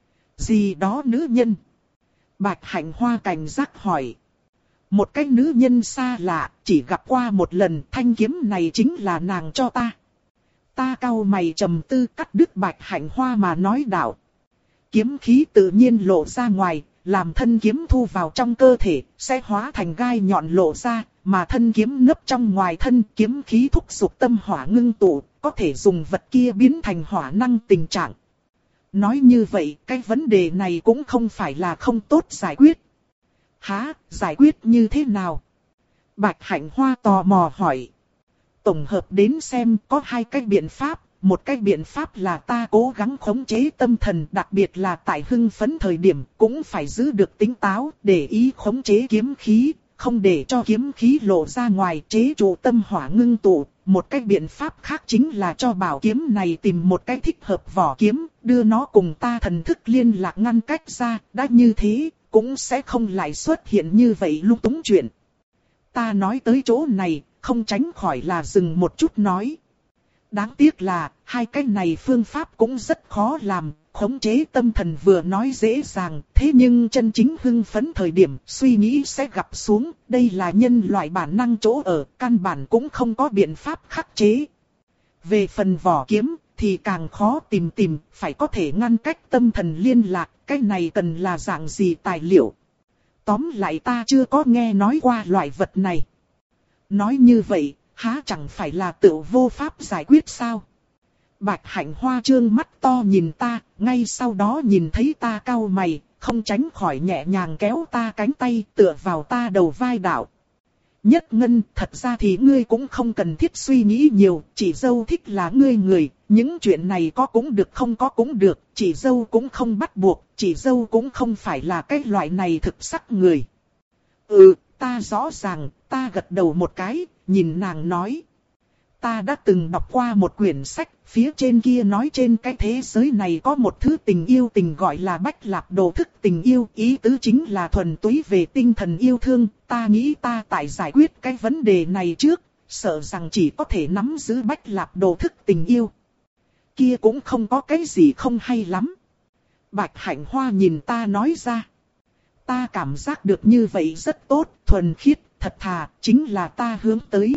Gì đó nữ nhân? Bạch Hạnh Hoa cảnh giác hỏi. Một cái nữ nhân xa lạ, chỉ gặp qua một lần, thanh kiếm này chính là nàng cho ta. Ta cau mày trầm tư cắt đứt Bạch Hạnh Hoa mà nói đạo. Kiếm khí tự nhiên lộ ra ngoài, làm thân kiếm thu vào trong cơ thể, sẽ hóa thành gai nhọn lộ ra, mà thân kiếm nấp trong ngoài thân, kiếm khí thúc giục tâm hỏa ngưng tụ, có thể dùng vật kia biến thành hỏa năng tình trạng. Nói như vậy, cái vấn đề này cũng không phải là không tốt giải quyết. Hả, giải quyết như thế nào? Bạch Hạnh Hoa tò mò hỏi. Tổng hợp đến xem có hai cách biện pháp. Một cách biện pháp là ta cố gắng khống chế tâm thần, đặc biệt là tại hưng phấn thời điểm, cũng phải giữ được tỉnh táo, để ý khống chế kiếm khí, không để cho kiếm khí lộ ra ngoài, chế trụ tâm hỏa ngưng tụ. Một cách biện pháp khác chính là cho bảo kiếm này tìm một cách thích hợp vỏ kiếm, đưa nó cùng ta thần thức liên lạc ngăn cách ra, đã như thế, cũng sẽ không lại xuất hiện như vậy lung túng chuyện. Ta nói tới chỗ này, không tránh khỏi là dừng một chút nói. Đáng tiếc là, hai cái này phương pháp cũng rất khó làm, khống chế tâm thần vừa nói dễ dàng, thế nhưng chân chính hưng phấn thời điểm, suy nghĩ sẽ gặp xuống, đây là nhân loại bản năng chỗ ở, căn bản cũng không có biện pháp khắc chế. Về phần vỏ kiếm, thì càng khó tìm tìm, phải có thể ngăn cách tâm thần liên lạc, cái này cần là dạng gì tài liệu. Tóm lại ta chưa có nghe nói qua loại vật này. Nói như vậy, há chẳng phải là tự vô pháp giải quyết sao? Bạch Hạnh Hoa trương mắt to nhìn ta, ngay sau đó nhìn thấy ta cau mày, không tránh khỏi nhẹ nhàng kéo ta cánh tay tựa vào ta đầu vai đạo. Nhất Ngân, thật ra thì ngươi cũng không cần thiết suy nghĩ nhiều, chỉ dâu thích là ngươi người, những chuyện này có cũng được không có cũng được, chỉ dâu cũng không bắt buộc, chỉ dâu cũng không phải là cái loại này thực sắc người. Ừ, ta rõ ràng, ta gật đầu một cái, nhìn nàng nói. Ta đã từng đọc qua một quyển sách, phía trên kia nói trên cái thế giới này có một thứ tình yêu tình gọi là Bách Lạp Đồ thức tình yêu, ý tứ chính là thuần túy về tinh thần yêu thương, ta nghĩ ta tại giải quyết cái vấn đề này trước, sợ rằng chỉ có thể nắm giữ Bách Lạp Đồ thức tình yêu. Kia cũng không có cái gì không hay lắm. Bạch Hạnh Hoa nhìn ta nói ra. Ta cảm giác được như vậy rất tốt, thuần khiết, thật thà, chính là ta hướng tới.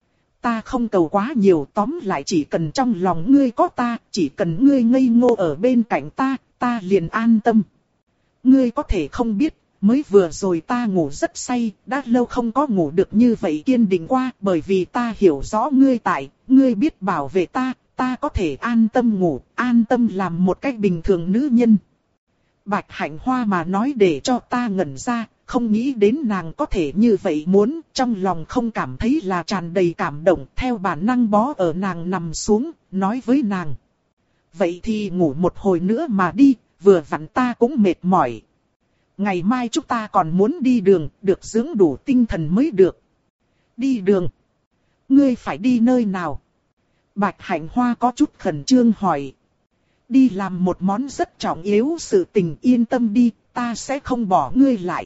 Ta không cầu quá nhiều, tóm lại chỉ cần trong lòng ngươi có ta, chỉ cần ngươi ngây ngô ở bên cạnh ta, ta liền an tâm. Ngươi có thể không biết, mới vừa rồi ta ngủ rất say, đã lâu không có ngủ được như vậy kiên định qua, bởi vì ta hiểu rõ ngươi tại, ngươi biết bảo vệ ta, ta có thể an tâm ngủ, an tâm làm một cách bình thường nữ nhân. Bạch Hạnh Hoa mà nói để cho ta ngẩn ra, không nghĩ đến nàng có thể như vậy muốn, trong lòng không cảm thấy là tràn đầy cảm động, theo bản năng bó ở nàng nằm xuống, nói với nàng. Vậy thì ngủ một hồi nữa mà đi, vừa vặn ta cũng mệt mỏi. Ngày mai chúng ta còn muốn đi đường, được dưỡng đủ tinh thần mới được. Đi đường? Ngươi phải đi nơi nào? Bạch Hạnh Hoa có chút khẩn trương hỏi. Đi làm một món rất trọng yếu sự tình, yên tâm đi, ta sẽ không bỏ ngươi lại.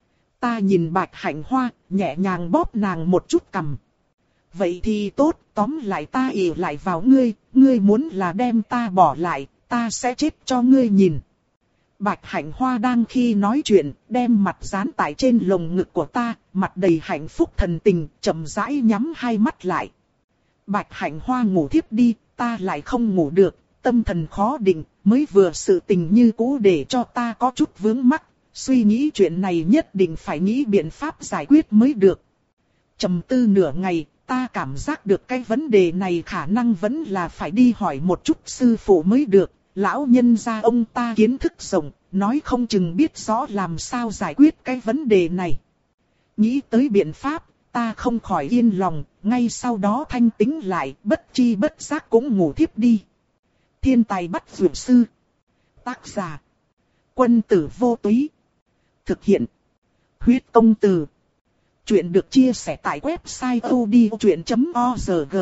Ta nhìn Bạch Hạnh Hoa, nhẹ nhàng bóp nàng một chút cằm. Vậy thì tốt, tóm lại ta ỷ lại vào ngươi, ngươi muốn là đem ta bỏ lại, ta sẽ chết cho ngươi nhìn. Bạch Hạnh Hoa đang khi nói chuyện, đem mặt dán tại trên lồng ngực của ta, mặt đầy hạnh phúc thần tình, chậm rãi nhắm hai mắt lại. Bạch Hạnh Hoa ngủ thiếp đi, ta lại không ngủ được, tâm thần khó định, mới vừa sự tình như cũ để cho ta có chút vướng mắc, suy nghĩ chuyện này nhất định phải nghĩ biện pháp giải quyết mới được. Trầm tư nửa ngày, ta cảm giác được cái vấn đề này khả năng vẫn là phải đi hỏi một chút sư phụ mới được, lão nhân gia ông ta kiến thức rộng, nói không chừng biết rõ làm sao giải quyết cái vấn đề này. Nghĩ tới biện pháp, ta không khỏi yên lòng, ngay sau đó thanh tĩnh lại, bất chi bất giác cũng ngủ thiếp đi. Thiên tài bắt dược sư. Tác giả: Quân tử vô túy. Thực hiện: Huyết công từ. Chuyện được chia sẻ tại website odchuyện chấm org.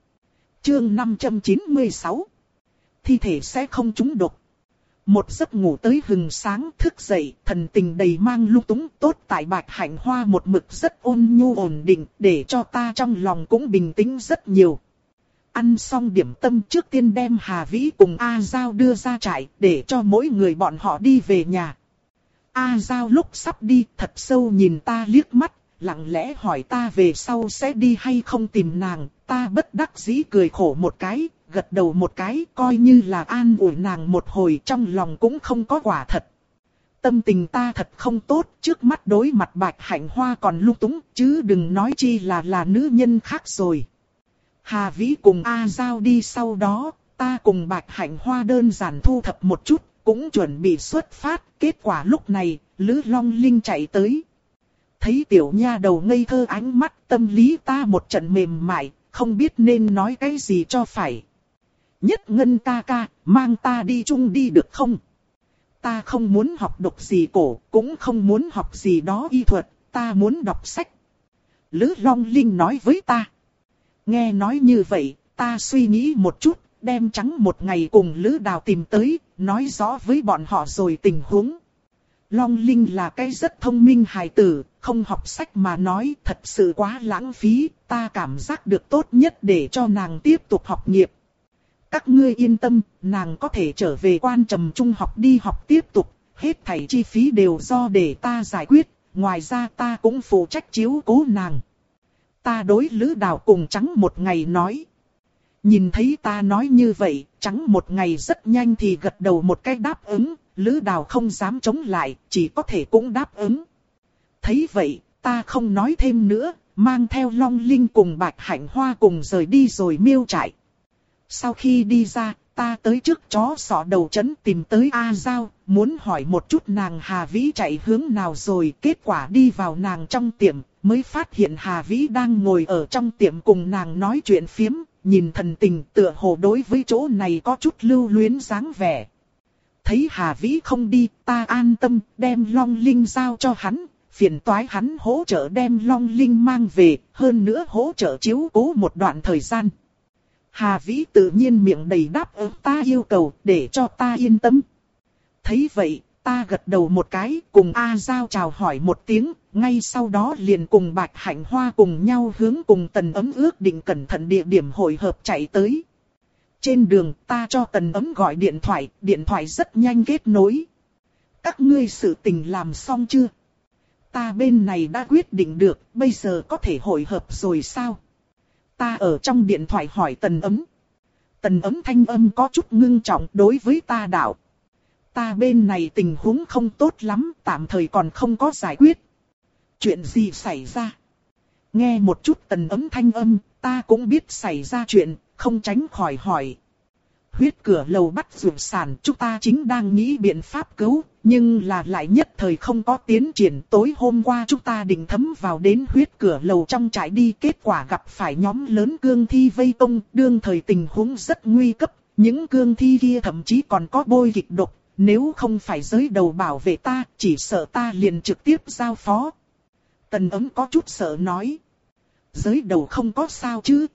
Chương năm trăm chín mươi sáu. Thi thể sẽ không trúng độc. Một giấc ngủ tới hừng sáng, thức dậy, thần tình đầy mang lung túng, tốt tại Bạch Hạnh Hoa một mực rất ôn nhu ổn định, để cho ta trong lòng cũng bình tĩnh rất nhiều. Ăn xong điểm tâm, trước tiên đem Hà Vĩ cùng A Giao đưa ra trại, để cho mỗi người bọn họ đi về nhà. A Giao lúc sắp đi, thật sâu nhìn ta liếc mắt, lặng lẽ hỏi ta về sau sẽ đi hay không tìm nàng. Ta bất đắc dĩ cười khổ một cái, gật đầu một cái, coi như là an ủi nàng một hồi, trong lòng cũng không có quả thật. Tâm tình ta thật không tốt, trước mắt đối mặt Bạch Hạnh Hoa còn lung túng, chứ đừng nói chi là là nữ nhân khác rồi. Hà Vĩ cùng A Giao đi sau đó, ta cùng Bạch Hạnh Hoa đơn giản thu thập một chút, cũng chuẩn bị xuất phát. Kết quả lúc này, Lữ Long Linh chạy tới. Thấy tiểu nha đầu ngây thơ ánh mắt, tâm lý ta một trận mềm mại, không biết nên nói cái gì cho phải. Nhất Ngân ca ca, mang ta đi chung đi được không? Ta không muốn học độc gì cổ, cũng không muốn học gì đó y thuật, ta muốn đọc sách. Lữ Long Linh nói với ta. Nghe nói như vậy, ta suy nghĩ một chút, đem trắng một ngày cùng Lữ Đào tìm tới, nói rõ với bọn họ rồi tình huống. Long Linh là cái rất thông minh hài tử, không học sách mà nói thật sự quá lãng phí, ta cảm giác được tốt nhất để cho nàng tiếp tục học nghiệp. Các ngươi yên tâm, nàng có thể trở về Quan Trầm trung học đi học tiếp tục, hết thảy chi phí đều do để ta giải quyết, ngoài ra ta cũng phụ trách chiếu cố nàng. Ta đối Lữ Đào cùng Trắng một ngày nói. Nhìn thấy ta nói như vậy, Trắng một ngày rất nhanh thì gật đầu một cái đáp ứng, Lữ Đào không dám chống lại, chỉ có thể cũng đáp ứng. Thấy vậy, ta không nói thêm nữa, mang theo Long Linh cùng Bạch Hạnh Hoa cùng rời đi rồi miêu trại. Sau khi đi ra, ta tới trước chó sọ đầu trấn tìm tới A Giao, muốn hỏi một chút nàng Hà Vĩ chạy hướng nào rồi. Kết quả đi vào nàng trong tiệm, mới phát hiện Hà Vĩ đang ngồi ở trong tiệm cùng nàng nói chuyện phiếm, nhìn thần tình tựa hồ đối với chỗ này có chút lưu luyến dáng vẻ. Thấy Hà Vĩ không đi, ta an tâm, đem Long Linh giao cho hắn, phiền toái hắn hỗ trợ đem Long Linh mang về, hơn nữa hỗ trợ chiếu cố một đoạn thời gian. Hà Vĩ tự nhiên miệng đầy đáp ứng ta yêu cầu, để cho ta yên tâm. Thấy vậy, ta gật đầu một cái, cùng A Giao chào hỏi một tiếng, ngay sau đó liền cùng Bạch Hạnh Hoa cùng nhau hướng cùng Tần Ấm ước định cẩn thận địa điểm hội hợp chạy tới. Trên đường ta cho Tần Ấm gọi điện thoại, điện thoại rất nhanh kết nối. Các ngươi sự tình làm xong chưa? Ta bên này đã quyết định được, bây giờ có thể hội hợp rồi sao? Ta ở trong điện thoại hỏi Tần Ấm. Tần Ấm thanh âm có chút ngưng trọng đối với ta đạo. Ta bên này tình huống không tốt lắm, tạm thời còn không có giải quyết. Chuyện gì xảy ra? Nghe một chút Tần Ấm thanh âm, ta cũng biết xảy ra chuyện, không tránh khỏi hỏi. Huyết cửa lầu bắt dược sản, chúng ta chính đang nghĩ biện pháp cứu, nhưng là lại nhất thời không có tiến triển. Tối hôm qua chúng ta định thấm vào đến huyết cửa lầu trong trại đi, kết quả gặp phải nhóm lớn cương thi vây công, đương thời tình huống rất nguy cấp, những cương thi kia thậm chí còn có bôi kịch độc, nếu không phải giới đầu bảo vệ ta, chỉ sợ ta liền trực tiếp giao phó. Tần Ấm có chút sợ nói. Giới đầu không có sao chứ?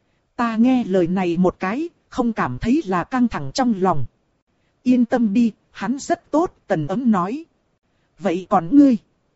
Ta nghe lời này một cái, không cảm thấy là căng thẳng trong lòng. Yên tâm đi, hắn rất tốt, Tần Ấm nói. Vậy còn ngươi?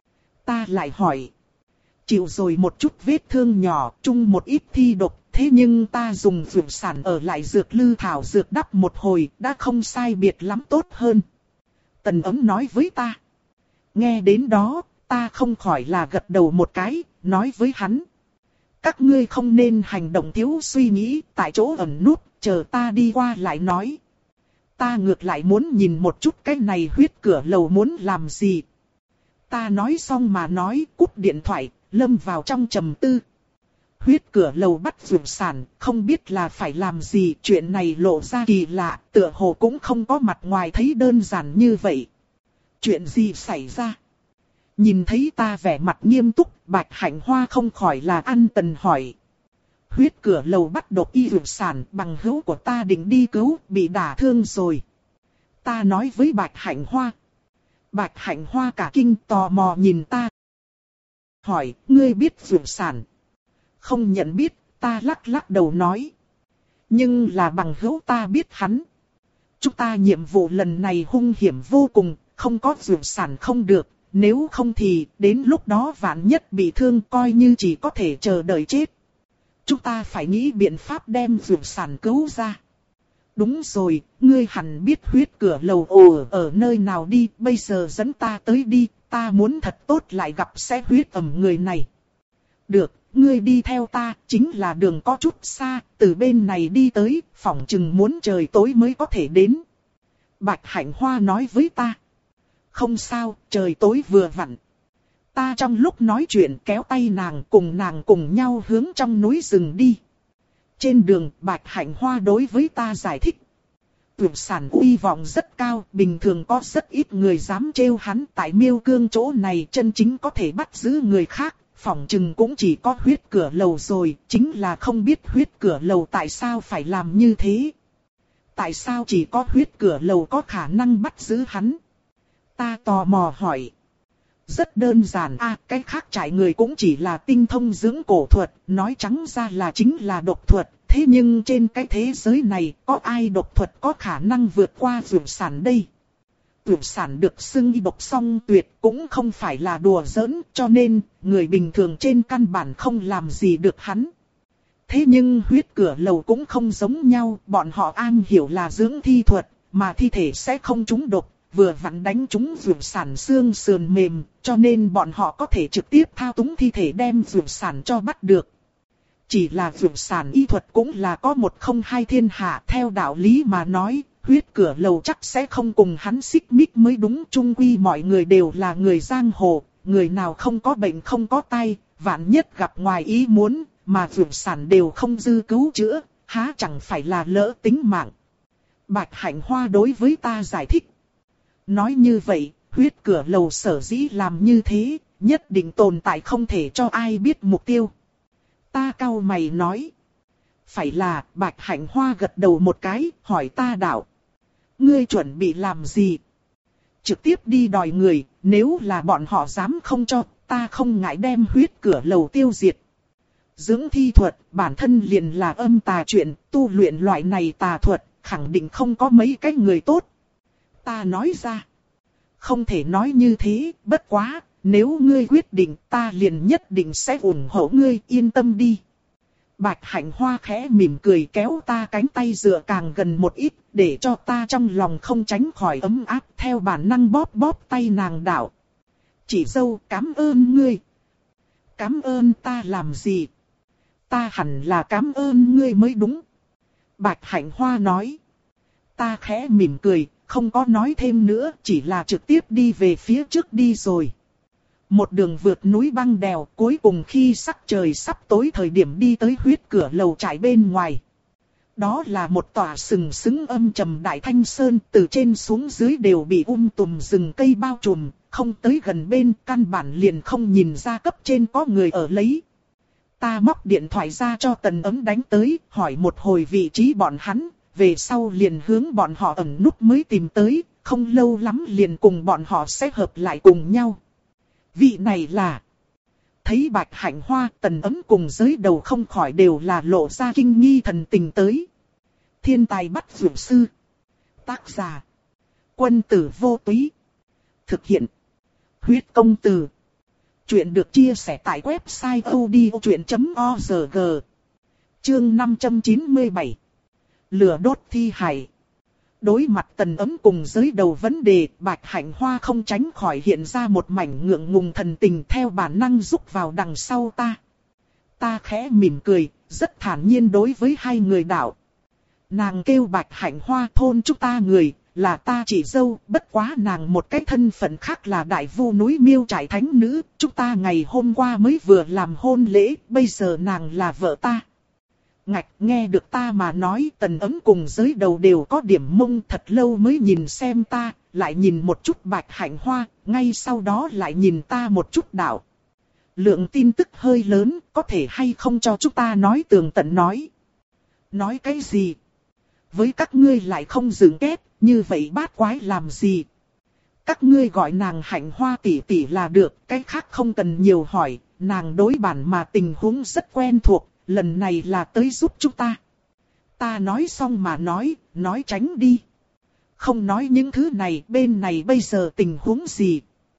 Ta lại hỏi. Chịu rồi một chút vết thương nhỏ, chung một ít thi độc, thế nhưng ta dùng dược sản ở lại dược lư thảo dược đắp một hồi, đã không sai biệt lắm tốt hơn. Tần Ấm nói với ta. Nghe đến đó, ta không khỏi là gật đầu một cái, nói với hắn. Các ngươi không nên hành động thiếu suy nghĩ, tại chỗ ẩn nút, chờ ta đi qua lại nói. Ta ngược lại muốn nhìn một chút cái này huyết cửa lầu muốn làm gì. Ta nói xong mà nói, cúp điện thoại, lâm vào trong trầm tư. Huyết cửa lầu bắt vượt sản, không biết là phải làm gì, chuyện này lộ ra kỳ lạ, tựa hồ cũng không có mặt ngoài thấy đơn giản như vậy. Chuyện gì xảy ra? Nhìn thấy ta vẻ mặt nghiêm túc, Bạch Hạnh Hoa không khỏi là ăn tần hỏi. Huyết cửa lầu bắt độc y vượt sản, bằng hữu của ta định đi cứu, bị đả thương rồi. Ta nói với Bạch Hạnh Hoa. Bạch Hạnh Hoa cả kinh tò mò nhìn ta. Hỏi, ngươi biết vượt sản? Không nhận biết, ta lắc lắc đầu nói. Nhưng là bằng hữu ta biết hắn. Chúng ta nhiệm vụ lần này hung hiểm vô cùng, không có vượt sản không được. Nếu không thì, đến lúc đó vạn nhất bị thương coi như chỉ có thể chờ đợi chết. Chúng ta phải nghĩ biện pháp đem vượt sản cứu ra. Đúng rồi, ngươi hẳn biết huyết cửa lầu ồ ở nơi nào đi, bây giờ dẫn ta tới đi, ta muốn thật tốt lại gặp sẽ huyết ẩm người này. Được, ngươi đi theo ta, chính là đường có chút xa, từ bên này đi tới, phỏng chừng muốn trời tối mới có thể đến. Bạch Hạnh Hoa nói với ta. Không sao, trời tối vừa vặn. Ta trong lúc nói chuyện kéo tay nàng cùng nàng cùng nhau hướng trong núi rừng đi. Trên đường, Bạch Hạnh Hoa đối với ta giải thích. Vượt sản uy vọng rất cao, bình thường có rất ít người dám trêu hắn, tại Miêu Cương chỗ này chân chính có thể bắt giữ người khác, phỏng chừng cũng chỉ có huyết cửa lầu rồi, chính là không biết huyết cửa lầu tại sao phải làm như thế. Tại sao chỉ có huyết cửa lầu có khả năng bắt giữ hắn? Ta tò mò hỏi. Rất đơn giản a, à, cái khác trải người cũng chỉ là tinh thông dưỡng cổ thuật, nói trắng ra là chính là độc thuật. Thế nhưng trên cái thế giới này, có ai độc thuật có khả năng vượt qua vượt sản đây? Vượt sản được xưng y độc song tuyệt cũng không phải là đùa giỡn, cho nên người bình thường trên căn bản không làm gì được hắn. Thế nhưng huyết cửa lầu cũng không giống nhau, bọn họ am hiểu là dưỡng thi thuật, mà thi thể sẽ không trúng độc. Vừa vặn đánh trúng vượt sản xương sườn mềm, cho nên bọn họ có thể trực tiếp thao túng thi thể đem vượt sản cho bắt được. Chỉ là vượt sản y thuật cũng là có một không hai thiên hạ, theo đạo lý mà nói, huyết cửa lầu chắc sẽ không cùng hắn xích mích mới đúng. Chung quy mọi người đều là người giang hồ, người nào không có bệnh không có tay, vạn nhất gặp ngoài ý muốn, mà vượt sản đều không dư cứu chữa, há chẳng phải là lỡ tính mạng. Bạch Hạnh Hoa đối với ta giải thích. Nói như vậy, huyết cửa lầu sở dĩ làm như thế, nhất định tồn tại không thể cho ai biết mục tiêu. Ta cau mày nói. Phải là, Bạch Hạnh Hoa gật đầu một cái, hỏi ta đạo. Ngươi chuẩn bị làm gì? Trực tiếp đi đòi người, nếu là bọn họ dám không cho, ta không ngại đem huyết cửa lầu tiêu diệt. Dưỡng thi thuật, bản thân liền là âm tà chuyện, tu luyện loại này tà thuật, khẳng định không có mấy cái người tốt. Ta nói ra. Không thể nói như thế, bất quá, nếu ngươi quyết định ta liền nhất định sẽ ủng hộ ngươi, yên tâm đi. Bạch Hạnh Hoa khẽ mỉm cười kéo ta cánh tay dựa càng gần một ít, để cho ta trong lòng không tránh khỏi ấm áp, theo bản năng bóp bóp tay nàng đạo. Chị dâu, cảm ơn ngươi. Cảm ơn ta làm gì? Ta hẳn là cảm ơn ngươi mới đúng. Bạch Hạnh Hoa nói. Ta khẽ mỉm cười, không có nói thêm nữa, chỉ là trực tiếp đi về phía trước đi rồi. Một đường vượt núi băng đèo, cuối cùng khi sắc trời sắp tối thời điểm đi tới huyết cửa lầu trại bên ngoài. Đó là một tòa sừng sững âm trầm đại thanh sơn, từ trên xuống dưới đều bị um tùm rừng cây bao trùm, không tới gần bên, căn bản liền không nhìn ra cấp trên có người ở lấy. Ta móc điện thoại ra cho Tần Ấm đánh tới, hỏi một hồi vị trí bọn hắn, về sau liền hướng bọn họ ẩn núp mới tìm tới, không lâu lắm liền cùng bọn họ sẽ hợp lại cùng nhau. Vị này là... Thấy Bạch Hạnh Hoa, Tần Ấm cùng giới đầu không khỏi đều là lộ ra kinh nghi thần tình tới. Thiên tài bắt vượt sư. Tác giả. Quân tử vô túy. Thực hiện. Huyết công từ. Chuyện được chia sẻ tại website odchuyện chấm org. Chương năm trăm chín mươi bảy. Lửa đốt thi hài. Đối mặt Tần Ấm cùng giới đầu vấn đề, Bạch Hạnh Hoa không tránh khỏi hiện ra một mảnh ngượng ngùng thần tình theo bản năng rúc vào đằng sau ta. Ta khẽ mỉm cười, rất thản nhiên đối với hai người đạo. Nàng kêu Bạch Hạnh Hoa thôn chúng ta người, là ta chị dâu, bất quá nàng một cái thân phận khác là đại vu núi Miêu Trại thánh nữ, chúng ta ngày hôm qua mới vừa làm hôn lễ, bây giờ nàng là vợ ta. Ngạch, nghe được ta mà nói, Tần Ấm cùng Giới Đầu đều có điểm mông, thật lâu mới nhìn xem ta, lại nhìn một chút Bạch Hạnh Hoa, ngay sau đó lại nhìn ta một chút đạo. Lượng tin tức hơi lớn, có thể hay không cho chúng ta nói tường tận nói. Nói cái gì? Với các ngươi lại không dựng kết, như vậy bát quái làm gì? Các ngươi gọi nàng Hạnh Hoa tỷ tỷ là được, cái khác không cần nhiều hỏi, nàng đối bản mà tình huống rất quen thuộc, lần này là tới giúp chúng ta. Ta nói xong mà nói, nói tránh đi. Không nói những thứ này, bên này bây giờ tình huống gì?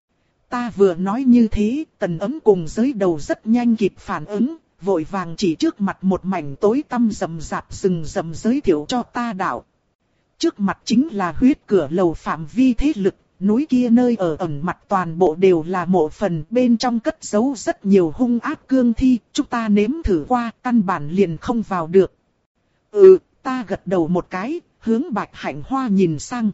Ta vừa nói như thế, Tần Ấm cùng Giới Đầu rất nhanh kịp phản ứng, vội vàng chỉ trước mặt một mảnh tối tăm rậm rạp rừng rậm giới thiệu cho ta đạo. Trước mặt chính là huyết cửa lầu phạm vi thế lực, núi kia nơi ở ẩn mặt toàn bộ đều là mộ phần, bên trong cất giấu rất nhiều hung ác cương thi, chúng ta nếm thử qua, căn bản liền không vào được. Ừ, ta gật đầu một cái, hướng Bạch Hạnh Hoa nhìn sang.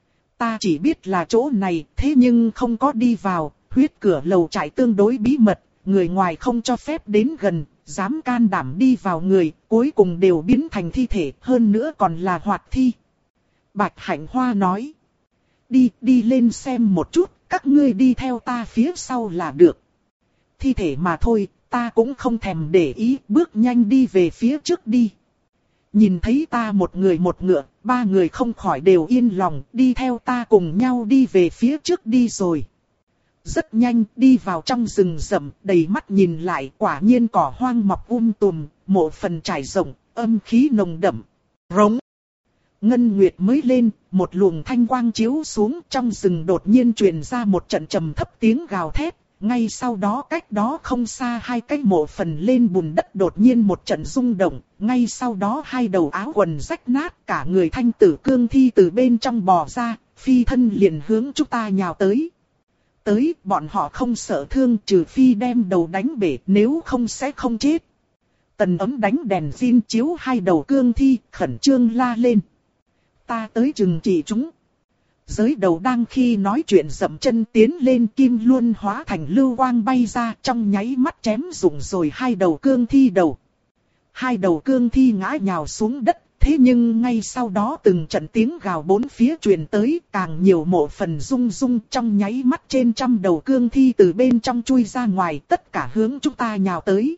Ta chỉ biết là chỗ này, thế nhưng không có đi vào, huyết cửa lầu trại tương đối bí mật, người ngoài không cho phép đến gần, dám can đảm đi vào người, cuối cùng đều biến thành thi thể, hơn nữa còn là hoạt thi. Bạch Hạnh Hoa nói, đi, đi lên xem một chút, các ngươi đi theo ta phía sau là được. Thi thể mà thôi, ta cũng không thèm để ý, bước nhanh đi về phía trước đi. Nhìn thấy ta một người một ngựa, ba người không khỏi đều yên lòng, đi theo ta cùng nhau đi về phía trước đi rồi. Rất nhanh, đi vào trong rừng rậm, đầy mắt nhìn lại, quả nhiên cỏ hoang mọc um tùm, mộ phần trải rộng, âm khí nồng đậm. Rống. Ngân nguyệt mới lên, một luồng thanh quang chiếu xuống, trong rừng đột nhiên truyền ra một trận trầm thấp tiếng gào thét. Ngay sau đó cách đó không xa hai cái mộ phần lên bùn đất đột nhiên một trận rung động, ngay sau đó hai đầu áo quần rách nát, cả người thanh tử cương thi từ bên trong bò ra, phi thân liền hướng chúng ta nhào tới. Tới, bọn họ không sợ thương, trừ phi đem đầu đánh bể, nếu không sẽ không chết. Tần Ấm đánh đèn zin chiếu hai đầu cương thi, khẩn trương la lên. Ta tới chừng trị chúng. Giới Đầu đang khi nói chuyện dậm chân tiến lên, kim luân hóa thành lưu quang bay ra, trong nháy mắt chém rụng rồi hai đầu cương thi đầu. Hai đầu cương thi ngã nhào xuống đất, thế nhưng ngay sau đó từng trận tiếng gào bốn phía truyền tới, càng nhiều mộ phần rung rung, trong nháy mắt trên trăm đầu cương thi từ bên trong chui ra ngoài, tất cả hướng chúng ta nhào tới.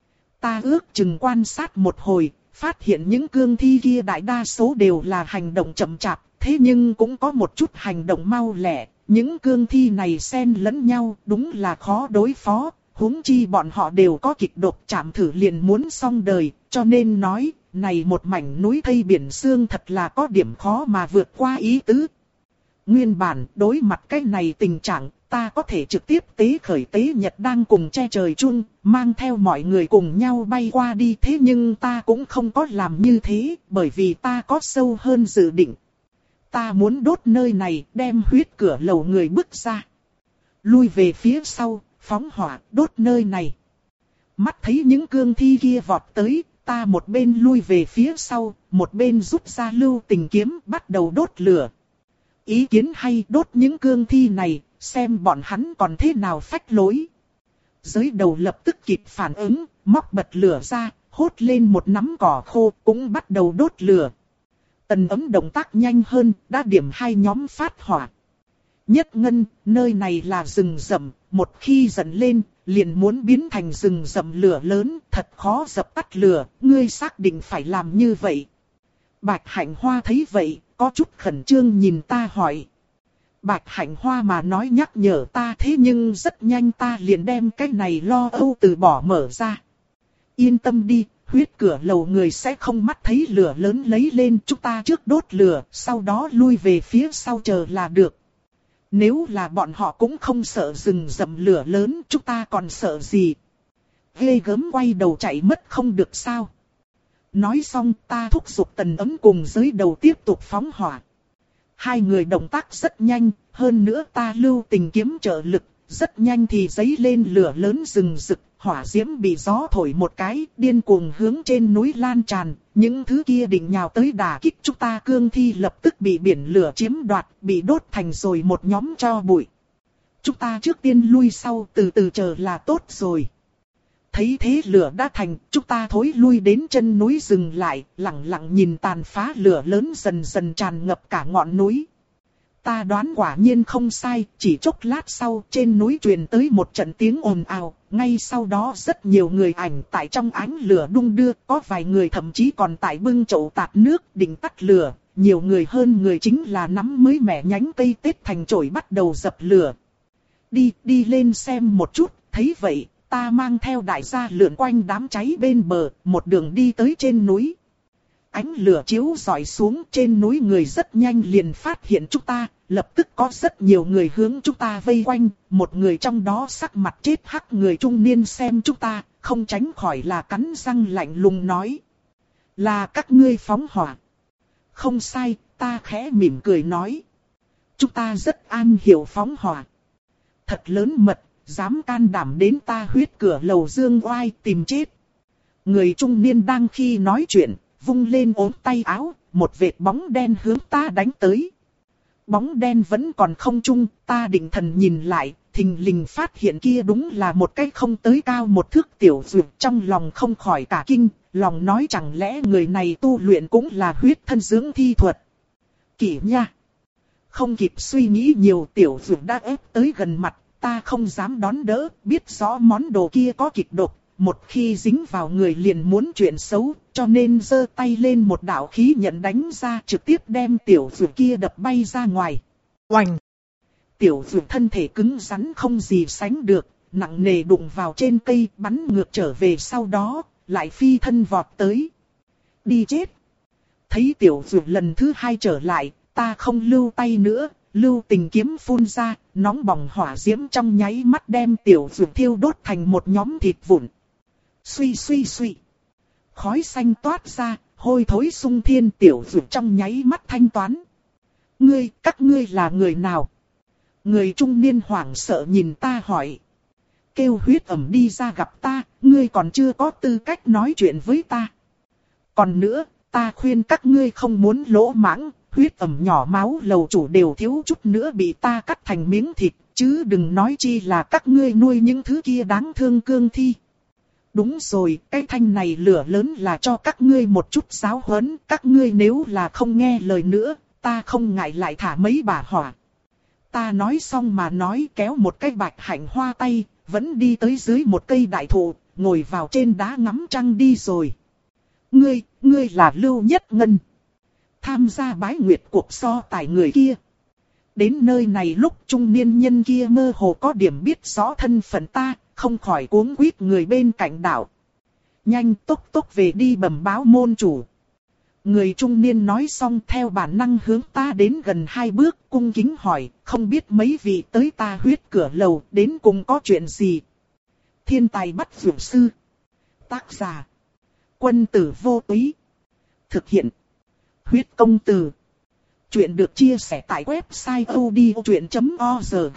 Ta ước chừng quan sát một hồi, phát hiện những cương thi kia đại đa số đều là hành động chậm chạp. Thế nhưng cũng có một chút hành động mau lẹ, những cương thi này xen lẫn nhau, đúng là khó đối phó, huống chi bọn họ đều có kịch độc chạm thử liền muốn xong đời, cho nên nói, này một mảnh núi thây biển xương thật là có điểm khó mà vượt qua ý tứ. Nguyên bản, đối mặt cái này tình trạng, ta có thể trực tiếp tế khởi tế nhật đang cùng che trời chung, mang theo mọi người cùng nhau bay qua đi, thế nhưng ta cũng không có làm như thế, bởi vì ta có sâu hơn dự định. Ta muốn đốt nơi này, đem huyết cửa lầu người bước ra. Lui về phía sau, phóng hỏa, đốt nơi này. Mắt thấy những cương thi kia vọt tới, ta một bên lui về phía sau, một bên rút ra lưu tình kiếm, bắt đầu đốt lửa. Ý kiến hay, đốt những cương thi này, xem bọn hắn còn thế nào phách lối. Giới Đầu lập tức kịp phản ứng, móc bật lửa ra, hốt lên một nắm cỏ khô, cũng bắt đầu đốt lửa. Tần Ấm động tác nhanh hơn, đã điểm hai nhóm phát hỏa. Nhất Ngân, nơi này là rừng rậm, một khi dần lên, liền muốn biến thành rừng rậm lửa lớn, thật khó dập tắt lửa, ngươi xác định phải làm như vậy. Bạch Hạnh Hoa thấy vậy, có chút khẩn trương nhìn ta hỏi. Bạch Hạnh Hoa mà nói nhắc nhở ta, thế nhưng rất nhanh ta liền đem cái này lo âu từ bỏ mở ra. Yên tâm đi. Huyết cửa lầu người sẽ không mắt thấy lửa lớn lấy lên, chúng ta trước đốt lửa, sau đó lui về phía sau chờ là được. Nếu là bọn họ cũng không sợ rừng rậm lửa lớn, chúng ta còn sợ gì? Ghê gớm, quay đầu chạy mất không được sao? Nói xong ta thúc giục Tần Ấm cùng Giới Đầu tiếp tục phóng hỏa. Hai người động tác rất nhanh, hơn nữa ta lưu tình kiếm trợ lực, rất nhanh thì giấy lên lửa lớn rừng rực. hỏa diễm bị gió thổi một cái, điên cuồng hướng trên núi lan tràn, những thứ kia định nhào tới đả kích chúng ta cương thi lập tức bị biển lửa chiếm đoạt, bị đốt thành rồi một nhóm tro bụi. Chúng ta trước tiên lui sau, từ từ chờ là tốt rồi. Thấy thế lửa đã thành, chúng ta thối lui đến chân núi dừng lại, lặng lặng nhìn tàn phá lửa lớn dần dần tràn ngập cả ngọn núi. Ta đoán quả nhiên không sai, chỉ chốc lát sau trên núi truyền tới một trận tiếng ồn ào, ngay sau đó rất nhiều người ảnh tại trong ánh lửa đung đưa, có vài người thậm chí còn tại bưng chậu tạt nước định tắt lửa, nhiều người hơn người chính là nắm mới mẻ nhánh cây tết thành chổi bắt đầu dập lửa. Đi, đi lên xem một chút, thấy vậy, ta mang theo đại gia lượn quanh đám cháy bên bờ, một đường đi tới trên núi. Ánh lửa chiếu rọi xuống trên núi người rất nhanh liền phát hiện chúng ta, lập tức có rất nhiều người hướng chúng ta vây quanh, một người trong đó sắc mặt chết hắc người trung niên xem chúng ta, không tránh khỏi là cắn răng lạnh lùng nói. Là các ngươi phóng hỏa. Không sai, ta khẽ mỉm cười nói. Chúng ta rất an hiểu phóng hỏa. Thật lớn mật, dám can đảm đến ta huyết cửa lầu dương oai tìm chết. Người trung niên đang khi nói chuyện, vung lên ốm tay áo, một vệt bóng đen hướng ta đánh tới. Bóng đen vẫn còn không trung, ta định thần nhìn lại, thình lình phát hiện kia đúng là một cái không tới cao một thước tiểu dược, trong lòng không khỏi cả kinh, lòng nói chẳng lẽ người này tu luyện cũng là huyết thân dưỡng thi thuật. Kỷ nha! Không kịp suy nghĩ nhiều, tiểu dược đã ép tới gần mặt, ta không dám đón đỡ, biết rõ món đồ kia có kịch độc, một khi dính vào người liền muốn chuyện xấu, cho nên giơ tay lên một đạo khí nhận đánh ra, trực tiếp đem tiểu dược kia đập bay ra ngoài. Oành! Tiểu dược thân thể cứng rắn không gì sánh được, nặng nề đụng vào trên cây, bắn ngược trở về, sau đó lại phi thân vọt tới. Đi chết! Thấy tiểu dược lần thứ hai trở lại, ta không lưu tay nữa, lưu tình kiếm phun ra, nóng bỏng hỏa diễm trong nháy mắt đem tiểu dược thiêu đốt thành một nhóm thịt vụn. Suy suy suy. Khói xanh toát ra, hôi thối sung thiên, tiểu dược trong nháy mắt thanh toán. Ngươi, các ngươi là người nào? Người trung niên hoảng sợ nhìn ta hỏi. Kêu huyết ẩm đi ra gặp ta, ngươi còn chưa có tư cách nói chuyện với ta. Còn nữa, ta khuyên các ngươi không muốn lỗ mãng, huyết ẩm nhỏ máu lầu chủ đều thiếu chút nữa bị ta cắt thành miếng thịt, chứ đừng nói chi là các ngươi nuôi những thứ kia đáng thương cương thi. Đúng rồi, cái thanh này lửa lớn là cho các ngươi một chút giáo huấn, các ngươi nếu là không nghe lời nữa, ta không ngại lại thả mấy bả hỏa. Ta nói xong mà nói, kéo một cái bạch hạnh hoa tay, vẫn đi tới dưới một cây đại thụ, ngồi vào trên đá ngắm trăng đi rồi. Ngươi, ngươi là Lưu Nhất Ngân. Tham gia bái nguyệt cuộc so tài người kia. Đến nơi này lúc trung niên nhân kia mơ hồ có điểm biết rõ thân phận ta, không khỏi cuống quýt người bên cạnh đảo. Nhanh tốc tốc về đi bẩm báo môn chủ. Người trung niên nói xong theo bản năng hướng ta đến gần hai bước, cung kính hỏi, không biết mấy vị tới ta huyết cửa lầu đến cùng có chuyện gì. Thiên tài bắt dược sư. Tác giả. Quân tử vô túy. Thực hiện. Huyết công từ. Chuyện được chia sẻ tại website odchuyện chấm org.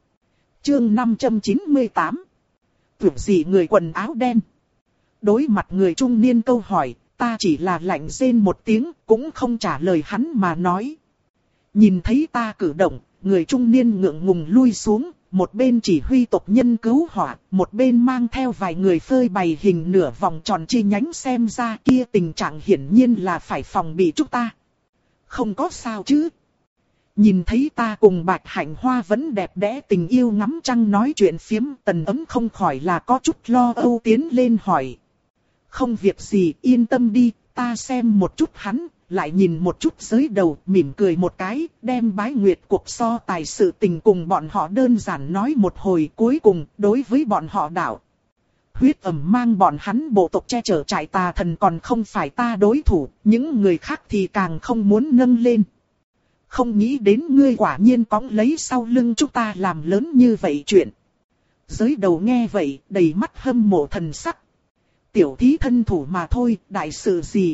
Chương năm trăm chín mươi tám. Tưởng gì người quần áo đen. Đối mặt người trung niên câu hỏi, ta chỉ là lạnh rên một tiếng, cũng không trả lời hắn mà nói. Nhìn thấy ta cử động, người trung niên ngượng ngùng lui xuống, một bên chỉ huy tộc nhân cứu hỏa, một bên mang theo vài người phơi bày hình nửa vòng tròn chi nhánh, xem ra kia tình trạng hiển nhiên là phải phòng bị chúng ta. Không có sao chứ. Nhìn thấy ta cùng bạch hạnh hoa vẫn đẹp đẽ tình yêu ngắm trăng nói chuyện phiếm, Tần Ấm không khỏi là có chút lo âu tiến lên hỏi. Không việc gì, yên tâm đi, ta xem một chút hắn, lại nhìn một chút giới đầu, mỉm cười một cái, đem bái nguyệt cuộc so tài sự tình cùng bọn họ đơn giản nói một hồi, cuối cùng, đối với bọn họ đảo. Huyết ẩm mang bọn hắn bộ tộc che chở trại tà thần còn không phải ta đối thủ, những người khác thì càng không muốn nâng lên. Không nghĩ đến ngươi quả nhiên cõng lấy sau lưng chúng ta làm lớn như vậy chuyện. Giới đầu nghe vậy, đầy mắt hâm mộ thần sắc. Tiểu thí thân thủ mà thôi, đại sự gì.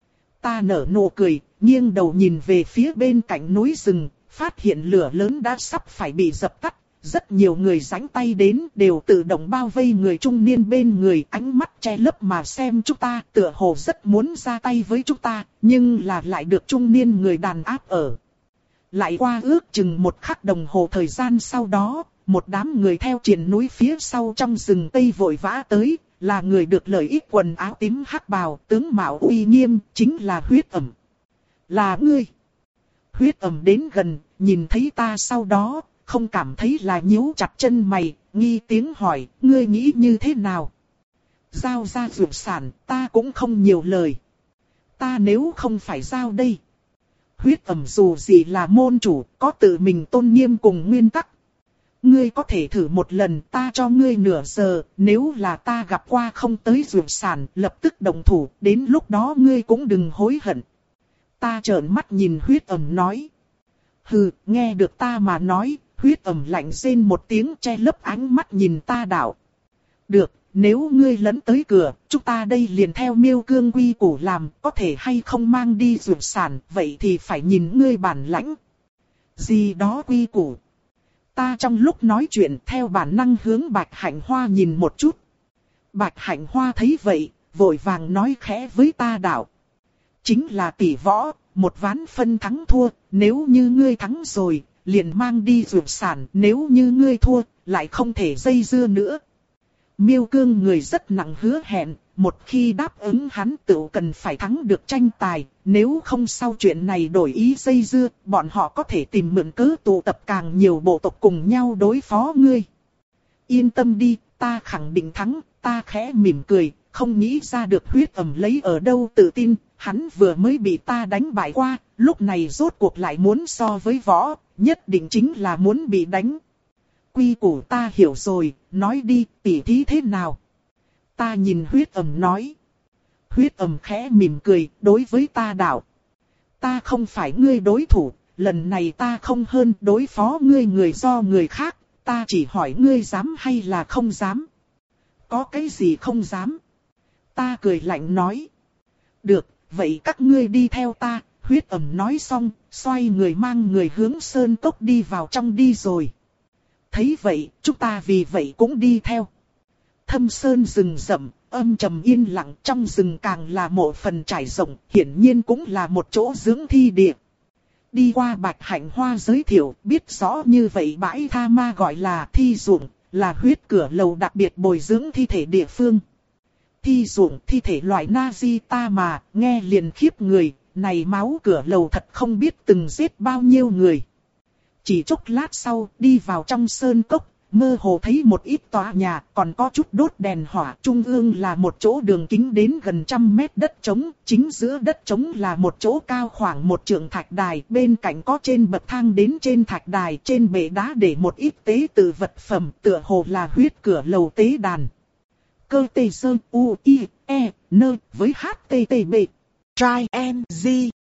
Ta nở nụ cười, nghiêng đầu nhìn về phía bên cạnh núi rừng, phát hiện lửa lớn đã sắp phải bị dập tắt, rất nhiều người giãy tay đến đều tự động bao vây người trung niên bên người, ánh mắt che lấp mà xem chúng ta, tựa hồ rất muốn ra tay với chúng ta, nhưng là lại được trung niên người đàn áp ở. Lại qua ước chừng một khắc đồng hồ thời gian sau đó, một đám người theo triền núi phía sau trong rừng Tây vội vã tới, là người được lợi ích quần áo tím hắc bào, tướng mạo uy nghiêm, chính là Huyết Ẩm. Là ngươi. Huyết Ẩm đến gần, nhìn thấy ta sau đó, không cảm thấy là nhíu chặt chân mày, nghi tiếng hỏi, ngươi nghĩ như thế nào? Giao ra dược sản, ta cũng không nhiều lời. Ta nếu không phải giao đây. Huyết Ẩm dù gì là môn chủ, có tự mình tôn nghiêm cùng nguyên tắc. Ngươi có thể thử một lần, ta cho ngươi nửa giờ, nếu là ta gặp qua không tới dược sản, lập tức động thủ, đến lúc đó ngươi cũng đừng hối hận. Ta trợn mắt nhìn Huyết Ẩm nói. Hừ, nghe được ta mà nói, Huyết Ẩm lạnh rên một tiếng che lấp ánh mắt nhìn ta đạo. Được, nếu ngươi lấn tới cửa, chúng ta đây liền theo miêu cương quy củ làm, có thể hay không mang đi dược sản, vậy thì phải nhìn ngươi bản lãnh. Gì đó quy củ. Ta trong lúc nói chuyện theo bản năng hướng Bạch Hạnh Hoa nhìn một chút. Bạch Hạnh Hoa thấy vậy, vội vàng nói khẽ với ta đạo. Chính là tỷ võ, một ván phân thắng thua, nếu như ngươi thắng rồi, liền mang đi dược sản, nếu như ngươi thua, lại không thể dây dưa nữa. Miêu Cương người rất nặng hứa hẹn, một khi đáp ứng hắn tự cần phải thắng được tranh tài, nếu không sau chuyện này đổi ý dây dưa, bọn họ có thể tìm mượn cớ tụ tập càng nhiều bộ tộc cùng nhau đối phó ngươi. Yên tâm đi, ta khẳng định thắng, ta khẽ mỉm cười, không nghĩ ra được Huyết Ẩm lấy ở đâu tự tin, hắn vừa mới bị ta đánh bại qua, lúc này rốt cuộc lại muốn so với võ, nhất định chính là muốn bị đánh. Quy củ ta hiểu rồi, nói đi, tỉ thí thế nào? Ta nhìn Huyết Ẩm nói. Huyết Ẩm khẽ mỉm cười, đối với ta đạo. Ta không phải ngươi đối thủ, lần này ta không hơn đối phó ngươi người do người khác, ta chỉ hỏi ngươi dám hay là không dám. Có cái gì không dám? Ta cười lạnh nói. Được, vậy các ngươi đi theo ta, Huyết Ẩm nói xong, xoay người mang người hướng sơn cốc đi vào trong đi rồi. Thấy vậy, chúng ta vì vậy cũng đi theo. Thâm sơn rừng rậm, âm trầm yên lặng, trong rừng càng là một phần trải rộng, hiển nhiên cũng là một chỗ dưỡng thi địa. Đi qua Bạch Hạnh Hoa giới thiệu, biết rõ như vậy bãi tha ma gọi là thi ruộng, là huyết cửa lầu đặc biệt bồi dưỡng thi thể địa phương. Thi ruộng thi thể loại Nazi ta mà, nghe liền khiếp người, này máu cửa lầu thật không biết từng giết bao nhiêu người. Chỉ chốc lát sau, đi vào trong sơn cốc, mơ hồ thấy một ít tòa nhà, còn có chút đốt đèn hỏa. Trung ương là một chỗ đường kính đến gần trăm mét đất trống, chính giữa đất trống là một chỗ cao khoảng một trượng thạch đài. Bên cạnh có trên bậc thang đến trên thạch đài, trên bệ đá để một ít tế tự vật phẩm, tựa hồ là huyết cửa lầu tế đàn. Cơ tê sơn u i e nơ với http try and g.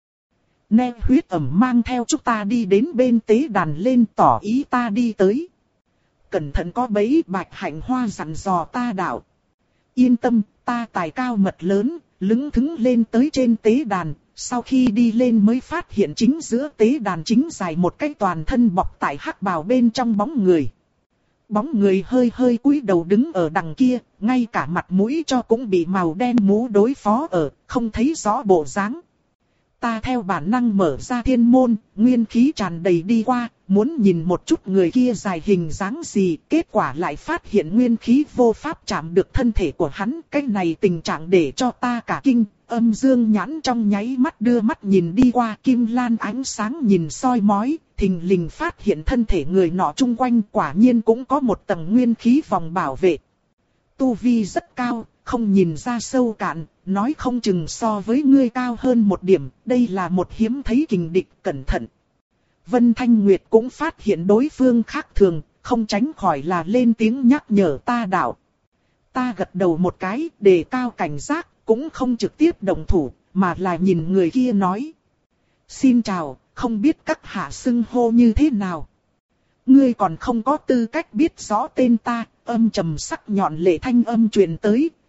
Nè Huyết Ẩm mang theo chúng ta đi đến bên tế đàn lên tỏ ý ta đi tới. Cẩn thận có bẫy. Bạch Hạnh Hoa dặn dò ta đạo. Yên tâm, ta tài cao mật lớn, lững thững lên tới trên tế đàn. Sau khi đi lên mới phát hiện chính giữa tế đàn chính dài một cái toàn thân bọc tại hắc bào bên trong bóng người. Bóng người hơi hơi cúi đầu đứng ở đằng kia, ngay cả mặt mũi cho cũng bị màu đen mũ đối phó ở, không thấy rõ bộ dáng. Ta theo bản năng mở ra thiên môn, nguyên khí tràn đầy đi qua, muốn nhìn một chút người kia dài hình dáng gì, kết quả lại phát hiện nguyên khí vô pháp chạm được thân thể của hắn. Cái này tình trạng để cho ta cả kinh, âm dương nhãn trong nháy mắt đưa mắt nhìn đi qua, kim lan ánh sáng nhìn soi mói, thình lình phát hiện thân thể người nọ chung quanh quả nhiên cũng có một tầng nguyên khí vòng bảo vệ. Tu vi rất cao, không nhìn ra sâu cạn, nói không chừng so với ngươi cao hơn một điểm, đây là một hiếm thấy kình địch, cẩn thận. Vân Thanh Nguyệt cũng phát hiện đối phương khác thường, không tránh khỏi là lên tiếng nhắc nhở ta đạo. Ta gật đầu một cái, đề cao cảnh giác, cũng không trực tiếp động thủ, mà là nhìn người kia nói. Xin chào, không biết các hạ xưng hô như thế nào? Ngươi còn không có tư cách biết rõ tên ta. Âm trầm sắc nhọn lệ thanh âm truyền tới,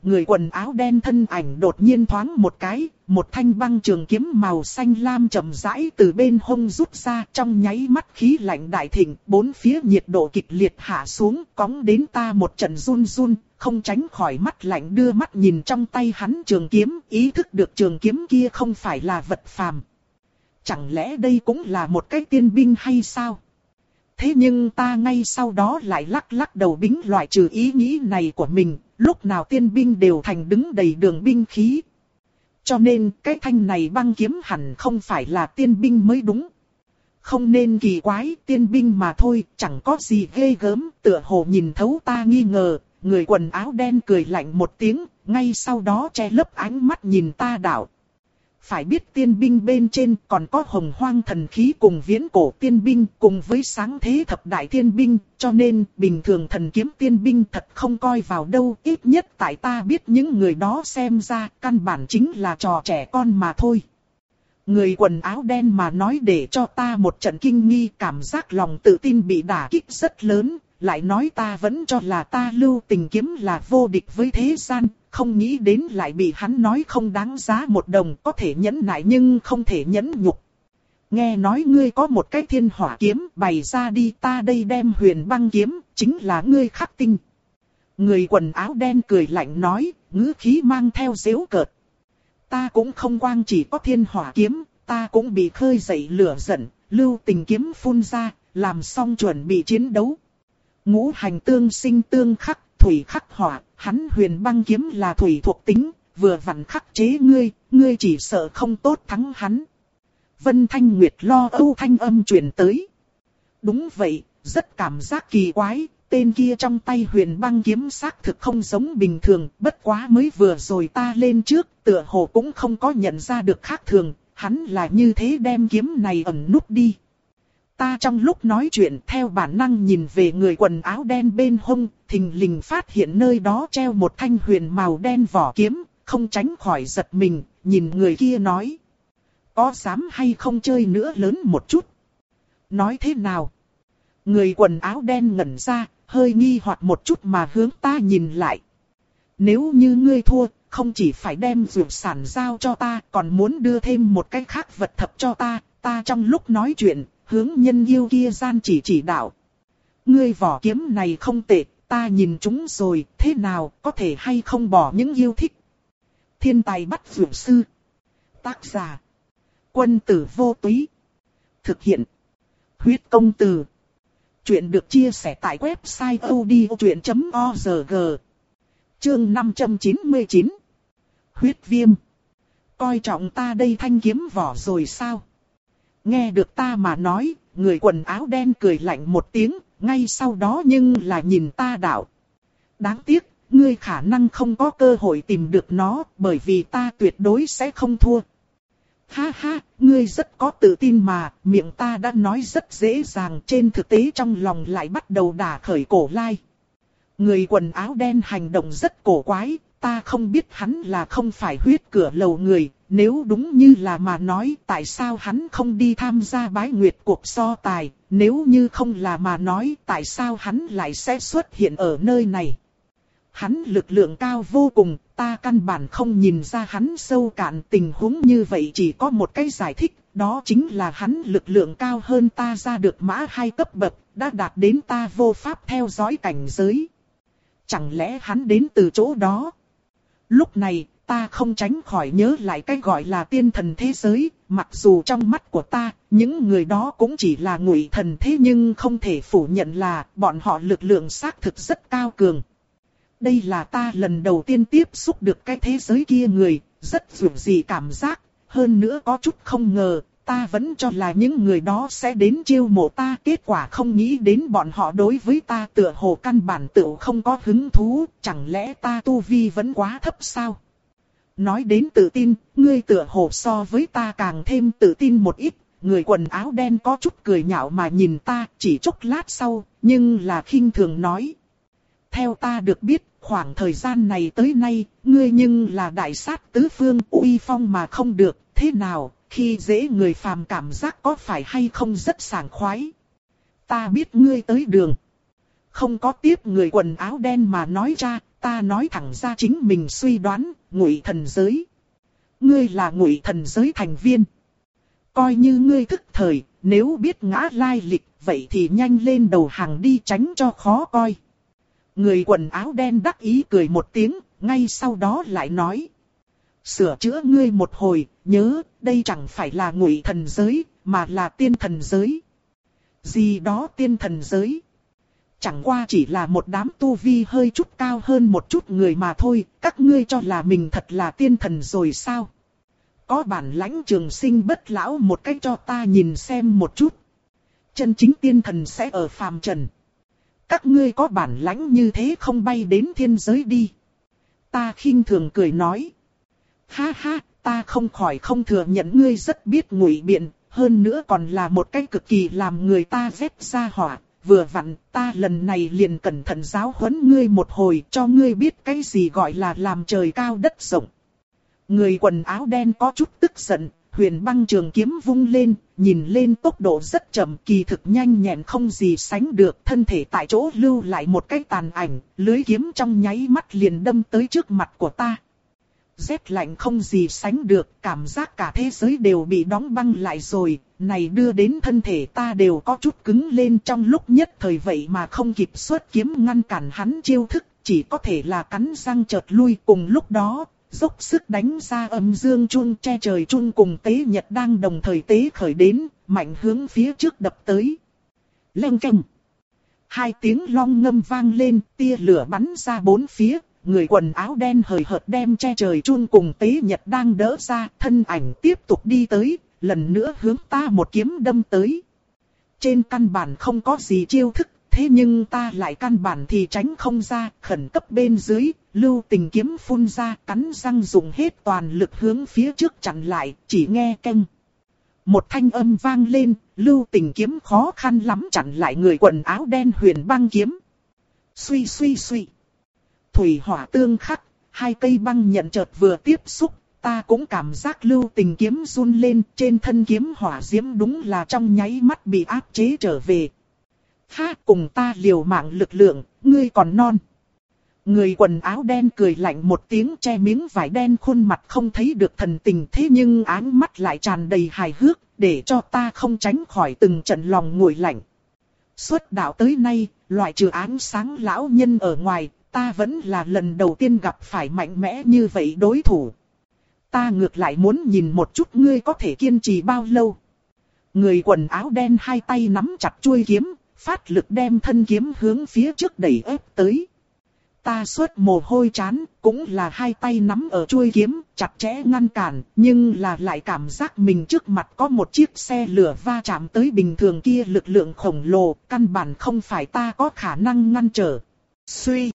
người quần áo đen thân ảnh đột nhiên thoáng một cái, một thanh băng trường kiếm màu xanh lam chậm rãi từ bên hông rút ra, trong nháy mắt khí lạnh đại thịnh, bốn phía nhiệt độ kịch liệt hạ xuống, cóng đến ta một trận run run, không tránh khỏi mắt lạnh đưa mắt nhìn trong tay hắn trường kiếm, ý thức được trường kiếm kia không phải là vật phàm. Chẳng lẽ đây cũng là một cái tiên binh hay sao? Thế nhưng ta ngay sau đó lại lắc lắc đầu bính loại trừ ý nghĩ này của mình, lúc nào tiên binh đều thành đứng đầy đường binh khí. Cho nên cái thanh này băng kiếm hẳn không phải là tiên binh mới đúng. Không nên kỳ quái, tiên binh mà thôi, chẳng có gì ghê gớm, tựa hồ nhìn thấu ta nghi ngờ, người quần áo đen cười lạnh một tiếng, ngay sau đó che lấp ánh mắt nhìn ta đạo. Phải biết tiên binh bên trên còn có hồng hoang thần khí cùng viễn cổ tiên binh cùng với sáng thế thập đại tiên binh, cho nên bình thường thần kiếm tiên binh thật không coi vào đâu, ít nhất tại ta biết những người đó xem ra căn bản chính là trò trẻ con mà thôi. Người quần áo đen mà nói để cho ta một trận kinh nghi, cảm giác lòng tự tin bị đả kích rất lớn, lại nói ta vẫn cho là ta Lưu Tình kiếm là vô địch với thế gian. Không nghĩ đến lại bị hắn nói không đáng giá một đồng, có thể nhẫn nại nhưng không thể nhẫn nhục. Nghe nói ngươi có một cái thiên hỏa kiếm, bày ra đi, ta đây đem huyền băng kiếm, chính là ngươi khắc tinh. Người quần áo đen cười lạnh nói, ngữ khí mang theo giễu cợt. Ta cũng không quang chỉ có thiên hỏa kiếm, ta cũng bị khơi dậy lửa giận, Lưu Tình kiếm phun ra, làm xong chuẩn bị chiến đấu. Ngũ hành tương sinh tương khắc, thủy khắc hỏa, hắn huyền băng kiếm là thủy thuộc tính, vừa vặn khắc chế ngươi, ngươi chỉ sợ không tốt thắng hắn. Vân Thanh Nguyệt lo âu thanh âm truyền tới. Đúng vậy, rất cảm giác kỳ quái, tên kia trong tay huyền băng kiếm xác thực không giống bình thường, bất quá mới vừa rồi ta lên trước, tựa hồ cũng không có nhận ra được khác thường, hắn là như thế đem kiếm này ẩn núp đi. Ta trong lúc nói chuyện theo bản năng nhìn về người quần áo đen bên hông, thình lình phát hiện nơi đó treo một thanh huyền màu đen vỏ kiếm, không tránh khỏi giật mình, nhìn người kia nói. Có dám hay không chơi nữa lớn một chút? Nói thế nào? Người quần áo đen ngẩn ra, hơi nghi hoặc một chút mà hướng ta nhìn lại. Nếu như ngươi thua, không chỉ phải đem dược sản giao cho ta, còn muốn đưa thêm một cái khác vật thập cho ta, ta trong lúc nói chuyện. Hướng nhân yêu kia gian chỉ chỉ đạo. Ngươi vỏ kiếm này không tệ, ta nhìn chúng rồi, thế nào, có thể hay không bỏ những yêu thích. Thiên tài bắt vượt sư. Tác giả. Quân tử vô túy. Thực hiện. Huyết công từ. Chuyện được chia sẻ tại website odchuyện chấm org. Chương năm trăm chín mươi chín. Huyết viêm. Coi trọng ta đây thanh kiếm vỏ rồi sao? Nghe được ta mà nói, người quần áo đen cười lạnh một tiếng, ngay sau đó nhưng là nhìn ta đạo. Đáng tiếc, ngươi khả năng không có cơ hội tìm được nó, bởi vì ta tuyệt đối sẽ không thua. Ha ha, ngươi rất có tự tin mà, miệng ta đã nói rất dễ dàng, trên thực tế trong lòng lại bắt đầu đả khởi cổ lai. Người quần áo đen hành động rất cổ quái, ta không biết hắn là không phải huyết cửa lầu người. Nếu đúng như là mà nói tại sao hắn không đi tham gia bái nguyệt cuộc so tài, nếu như không là mà nói tại sao hắn lại sẽ xuất hiện ở nơi này. Hắn lực lượng cao vô cùng, ta căn bản không nhìn ra hắn sâu cạn, tình huống như vậy chỉ có một cái giải thích, đó chính là hắn lực lượng cao hơn ta ra được mã hai cấp bậc, đã đạt đến ta vô pháp theo dõi cảnh giới. Chẳng lẽ hắn đến từ chỗ đó? Lúc này, ta không tránh khỏi nhớ lại cái gọi là tiên thần thế giới, mặc dù trong mắt của ta, những người đó cũng chỉ là ngụy thần thế nhưng không thể phủ nhận là bọn họ lực lượng xác thực rất cao cường. Đây là ta lần đầu tiên tiếp xúc được cái thế giới kia người, rất dường gì cảm giác, hơn nữa có chút không ngờ, ta vẫn cho là những người đó sẽ đến chiêu mộ ta, kết quả không nghĩ đến bọn họ đối với ta tựa hồ căn bản tựu không có hứng thú, chẳng lẽ ta tu vi vẫn quá thấp sao? Nói đến tự tin, ngươi tựa hồ so với ta càng thêm tự tin một ít, người quần áo đen có chút cười nhạo mà nhìn ta, chỉ chốc lát sau, nhưng là khinh thường nói. Theo ta được biết, khoảng thời gian này tới nay, ngươi nhưng là đại sát tứ phương uy phong mà không được, thế nào, khi dễ người phàm cảm giác có phải hay không rất sảng khoái. Ta biết ngươi tới đường. Không có tiếp người quần áo đen mà nói ra, ta nói thẳng ra chính mình suy đoán, Ngụy Thần giới. Ngươi là Ngụy Thần giới thành viên. Coi như ngươi thức thời, nếu biết ngã lai lịch, vậy thì nhanh lên đầu hàng đi tránh cho khó coi. Người quần áo đen đắc ý cười một tiếng, ngay sau đó lại nói. Sửa chữa ngươi một hồi, nhớ, đây chẳng phải là Ngụy Thần giới, mà là Tiên Thần giới. Gì đó Tiên Thần giới? Chẳng qua chỉ là một đám tu vi hơi chút cao hơn một chút người mà thôi, các ngươi cho là mình thật là tiên thần rồi sao? Có bản lãnh trường sinh bất lão một cách cho ta nhìn xem một chút. Chân chính tiên thần sẽ ở phàm trần. Các ngươi có bản lãnh như thế không bay đến thiên giới đi. Ta khinh thường cười nói. Ha ha, ta không khỏi không thừa nhận ngươi rất biết ngụy biện, hơn nữa còn là một cái cực kỳ làm người ta ghét ra hỏa. Vừa vặn, ta lần này liền cẩn thận giáo huấn ngươi một hồi cho ngươi biết cái gì gọi là làm trời cao đất rộng. Người quần áo đen có chút tức giận, huyền băng trường kiếm vung lên, nhìn lên tốc độ rất chậm, kỳ thực nhanh nhẹn không gì sánh được, thân thể tại chỗ lưu lại một cái tàn ảnh, lưới kiếm trong nháy mắt liền đâm tới trước mặt của ta. Rét lạnh không gì sánh được, cảm giác cả thế giới đều bị đóng băng lại rồi, này đưa đến thân thể ta đều có chút cứng lên trong lúc nhất thời vậy mà không kịp xuất kiếm ngăn cản hắn chiêu thức, chỉ có thể là cắn răng chợt lui. Cùng lúc đó, dốc sức đánh ra âm dương chun che trời chun cùng tế nhật đang đồng thời tế khởi đến, mạnh hướng phía trước đập tới. Leng keng. Hai tiếng long ngâm vang lên, tia lửa bắn ra bốn phía. Người quần áo đen hời hợt đem che trời chun cùng tế nhật đang đỡ ra, thân ảnh tiếp tục đi tới, lần nữa hướng ta một kiếm đâm tới. Trên căn bản không có gì chiêu thức, thế nhưng ta lại căn bản thì tránh không ra, khẩn cấp bên dưới, lưu tình kiếm phun ra, cắn răng dùng hết toàn lực hướng phía trước chặn lại, chỉ nghe keng. Một thanh âm vang lên, lưu tình kiếm khó khăn lắm chặn lại người quần áo đen huyền băng kiếm. Suy suy suy. Thủy hỏa tương khắc, hai cây băng nhận chợt vừa tiếp xúc, ta cũng cảm giác lưu tình kiếm run lên, trên thân kiếm hỏa diễm đúng là trong nháy mắt bị áp chế trở về. Ha, cùng ta liều mạng lực lượng, ngươi còn non. Người quần áo đen cười lạnh một tiếng, che miếng vải đen khuôn mặt không thấy được thần tình, thế nhưng áng mắt lại tràn đầy hài hước, để cho ta không tránh khỏi từng trận lòng nguội lạnh. Xuất đạo tới nay, loại trừ áng sáng lão nhân ở ngoài, ta vẫn là lần đầu tiên gặp phải mạnh mẽ như vậy đối thủ. Ta ngược lại muốn nhìn một chút ngươi có thể kiên trì bao lâu. Người quần áo đen hai tay nắm chặt chuôi kiếm, phát lực đem thân kiếm hướng phía trước đẩy ép tới. Ta xuất mồ hôi trán, cũng là hai tay nắm ở chuôi kiếm, chặt chẽ ngăn cản, nhưng là lại cảm giác mình trước mặt có một chiếc xe lửa va chạm tới bình thường kia lực lượng khổng lồ, căn bản không phải ta có khả năng ngăn trở. Suy.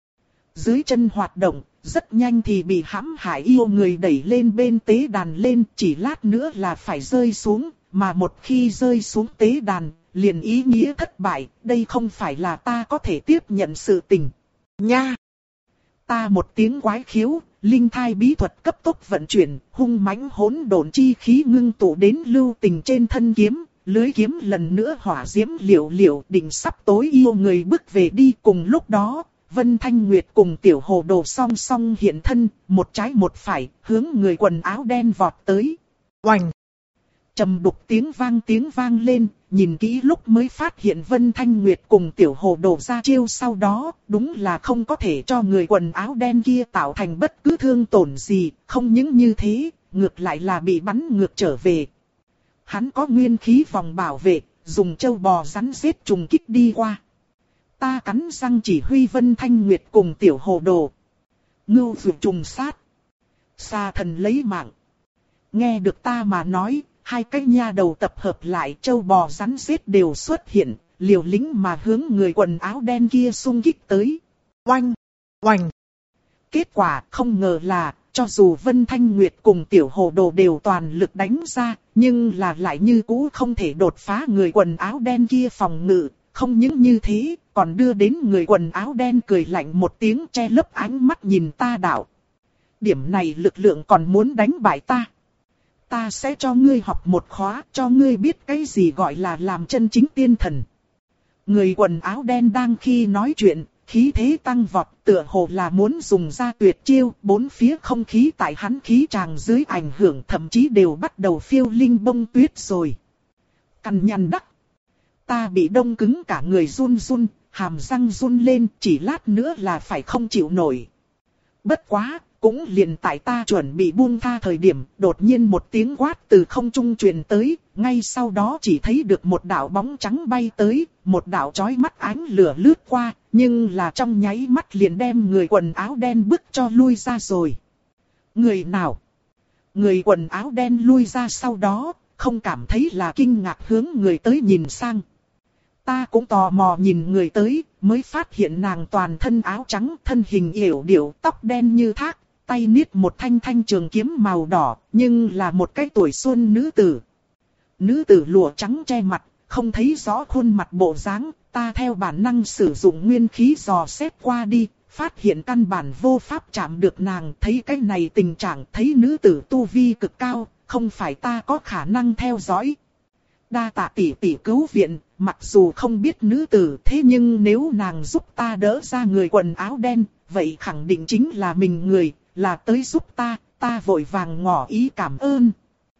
Dưới chân hoạt động, rất nhanh thì bị hãm hại yêu người đẩy lên bên tế đàn lên, chỉ lát nữa là phải rơi xuống, mà một khi rơi xuống tế đàn, liền ý nghĩa thất bại, đây không phải là ta có thể tiếp nhận sự tình. Nha! Ta một tiếng quái khiếu, linh thai bí thuật cấp tốc vận chuyển, hung mãnh hỗn độn chi khí ngưng tụ đến lưu tình trên thân kiếm, lưới kiếm lần nữa hỏa diễm liều liều định sắp tối yêu người bước về đi. Cùng lúc đó, Vân Thanh Nguyệt cùng Tiểu Hồ Đồ song song hiện thân, một trái một phải, hướng người quần áo đen vọt tới. Oành! Trầm đục tiếng vang tiếng vang lên, nhìn kỹ lúc mới phát hiện Vân Thanh Nguyệt cùng Tiểu Hồ Đồ ra chiêu sau đó, đúng là không có thể cho người quần áo đen kia tạo thành bất cứ thương tổn gì, không những như thế, ngược lại là bị bắn ngược trở về. Hắn có nguyên khí vòng bảo vệ, dùng châu bò rắn rết trùng kích đi qua. Ta cắn răng chỉ huy Vân Thanh Nguyệt cùng Tiểu Hồ Đồ. Ngưu vượt trùng sát. Sa thần lấy mạng. Nghe được ta mà nói, hai cái nha đầu tập hợp lại, châu bò rắn rết đều xuất hiện, liều lĩnh mà hướng người quần áo đen kia xung kích tới. Oanh! Oanh! Kết quả không ngờ là, cho dù Vân Thanh Nguyệt cùng Tiểu Hồ Đồ đều toàn lực đánh ra, nhưng là lại như cũ không thể đột phá người quần áo đen kia phòng ngự. Không những như thế, còn đưa đến người quần áo đen cười lạnh một tiếng, che lấp ánh mắt nhìn ta đạo. Điểm này lực lượng còn muốn đánh bại ta. Ta sẽ cho ngươi học một khóa, cho ngươi biết cái gì gọi là làm chân chính tiên thần. Người quần áo đen đang khi nói chuyện, khí thế tăng vọt, tựa hồ là muốn dùng ra tuyệt chiêu, bốn phía không khí tại hắn khí tràng dưới ảnh hưởng thậm chí đều bắt đầu phiêu linh bông tuyết rồi. Cằn nhằn đắc. Ta bị đông cứng cả người run run, hàm răng run lên, chỉ lát nữa là phải không chịu nổi. Bất quá, cũng liền tại ta chuẩn bị buông tha thời điểm, đột nhiên một tiếng quát từ không trung truyền tới, ngay sau đó chỉ thấy được một đạo bóng trắng bay tới, một đạo chói mắt ánh lửa lướt qua, nhưng là trong nháy mắt liền đem người quần áo đen bức cho lui ra rồi. Người nào? Người quần áo đen lui ra sau đó, không cảm thấy là kinh ngạc hướng người tới nhìn sang. Ta cũng tò mò nhìn người tới, mới phát hiện nàng toàn thân áo trắng, thân hình yểu điệu, tóc đen như thác, tay niết một thanh thanh trường kiếm màu đỏ, nhưng là một cái tuổi xuân nữ tử. Nữ tử lụa trắng che mặt, không thấy rõ khuôn mặt bộ dáng, ta theo bản năng sử dụng nguyên khí dò xét qua đi, phát hiện căn bản vô pháp chạm được nàng, thấy cái này tình trạng, thấy nữ tử tu vi cực cao, không phải ta có khả năng theo dõi. Đa tạ tỷ tỷ cứu viện, mặc dù không biết nữ tử, thế nhưng nếu nàng giúp ta đỡ ra người quần áo đen, vậy khẳng định chính là mình người, là tới giúp ta, ta vội vàng ngỏ ý cảm ơn.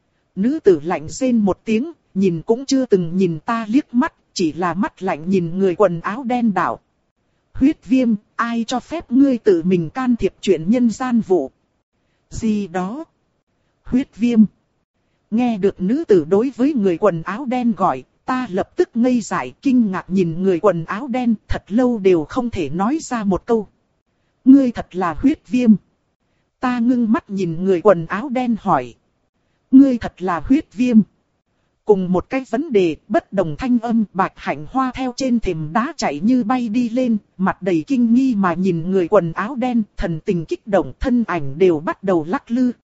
Nữ tử lạnh rên một tiếng, nhìn cũng chưa từng nhìn ta liếc mắt, chỉ là mắt lạnh nhìn người quần áo đen đạo. Huyết viêm, ai cho phép ngươi tự mình can thiệp chuyện nhân gian vụ? Gì đó? Huyết viêm. Nghe được nữ tử đối với người quần áo đen gọi, ta lập tức ngây dại kinh ngạc nhìn người quần áo đen, thật lâu đều không thể nói ra một câu. Ngươi thật là huyết viêm. Ta ngưng mắt nhìn người quần áo đen hỏi. Ngươi thật là huyết viêm. Cùng một cái vấn đề, bất đồng thanh âm, Bạch Hạnh Hoa theo trên thềm đá chạy như bay đi lên, mặt đầy kinh nghi mà nhìn người quần áo đen, thần tình kích động, thân ảnh đều bắt đầu lắc lư.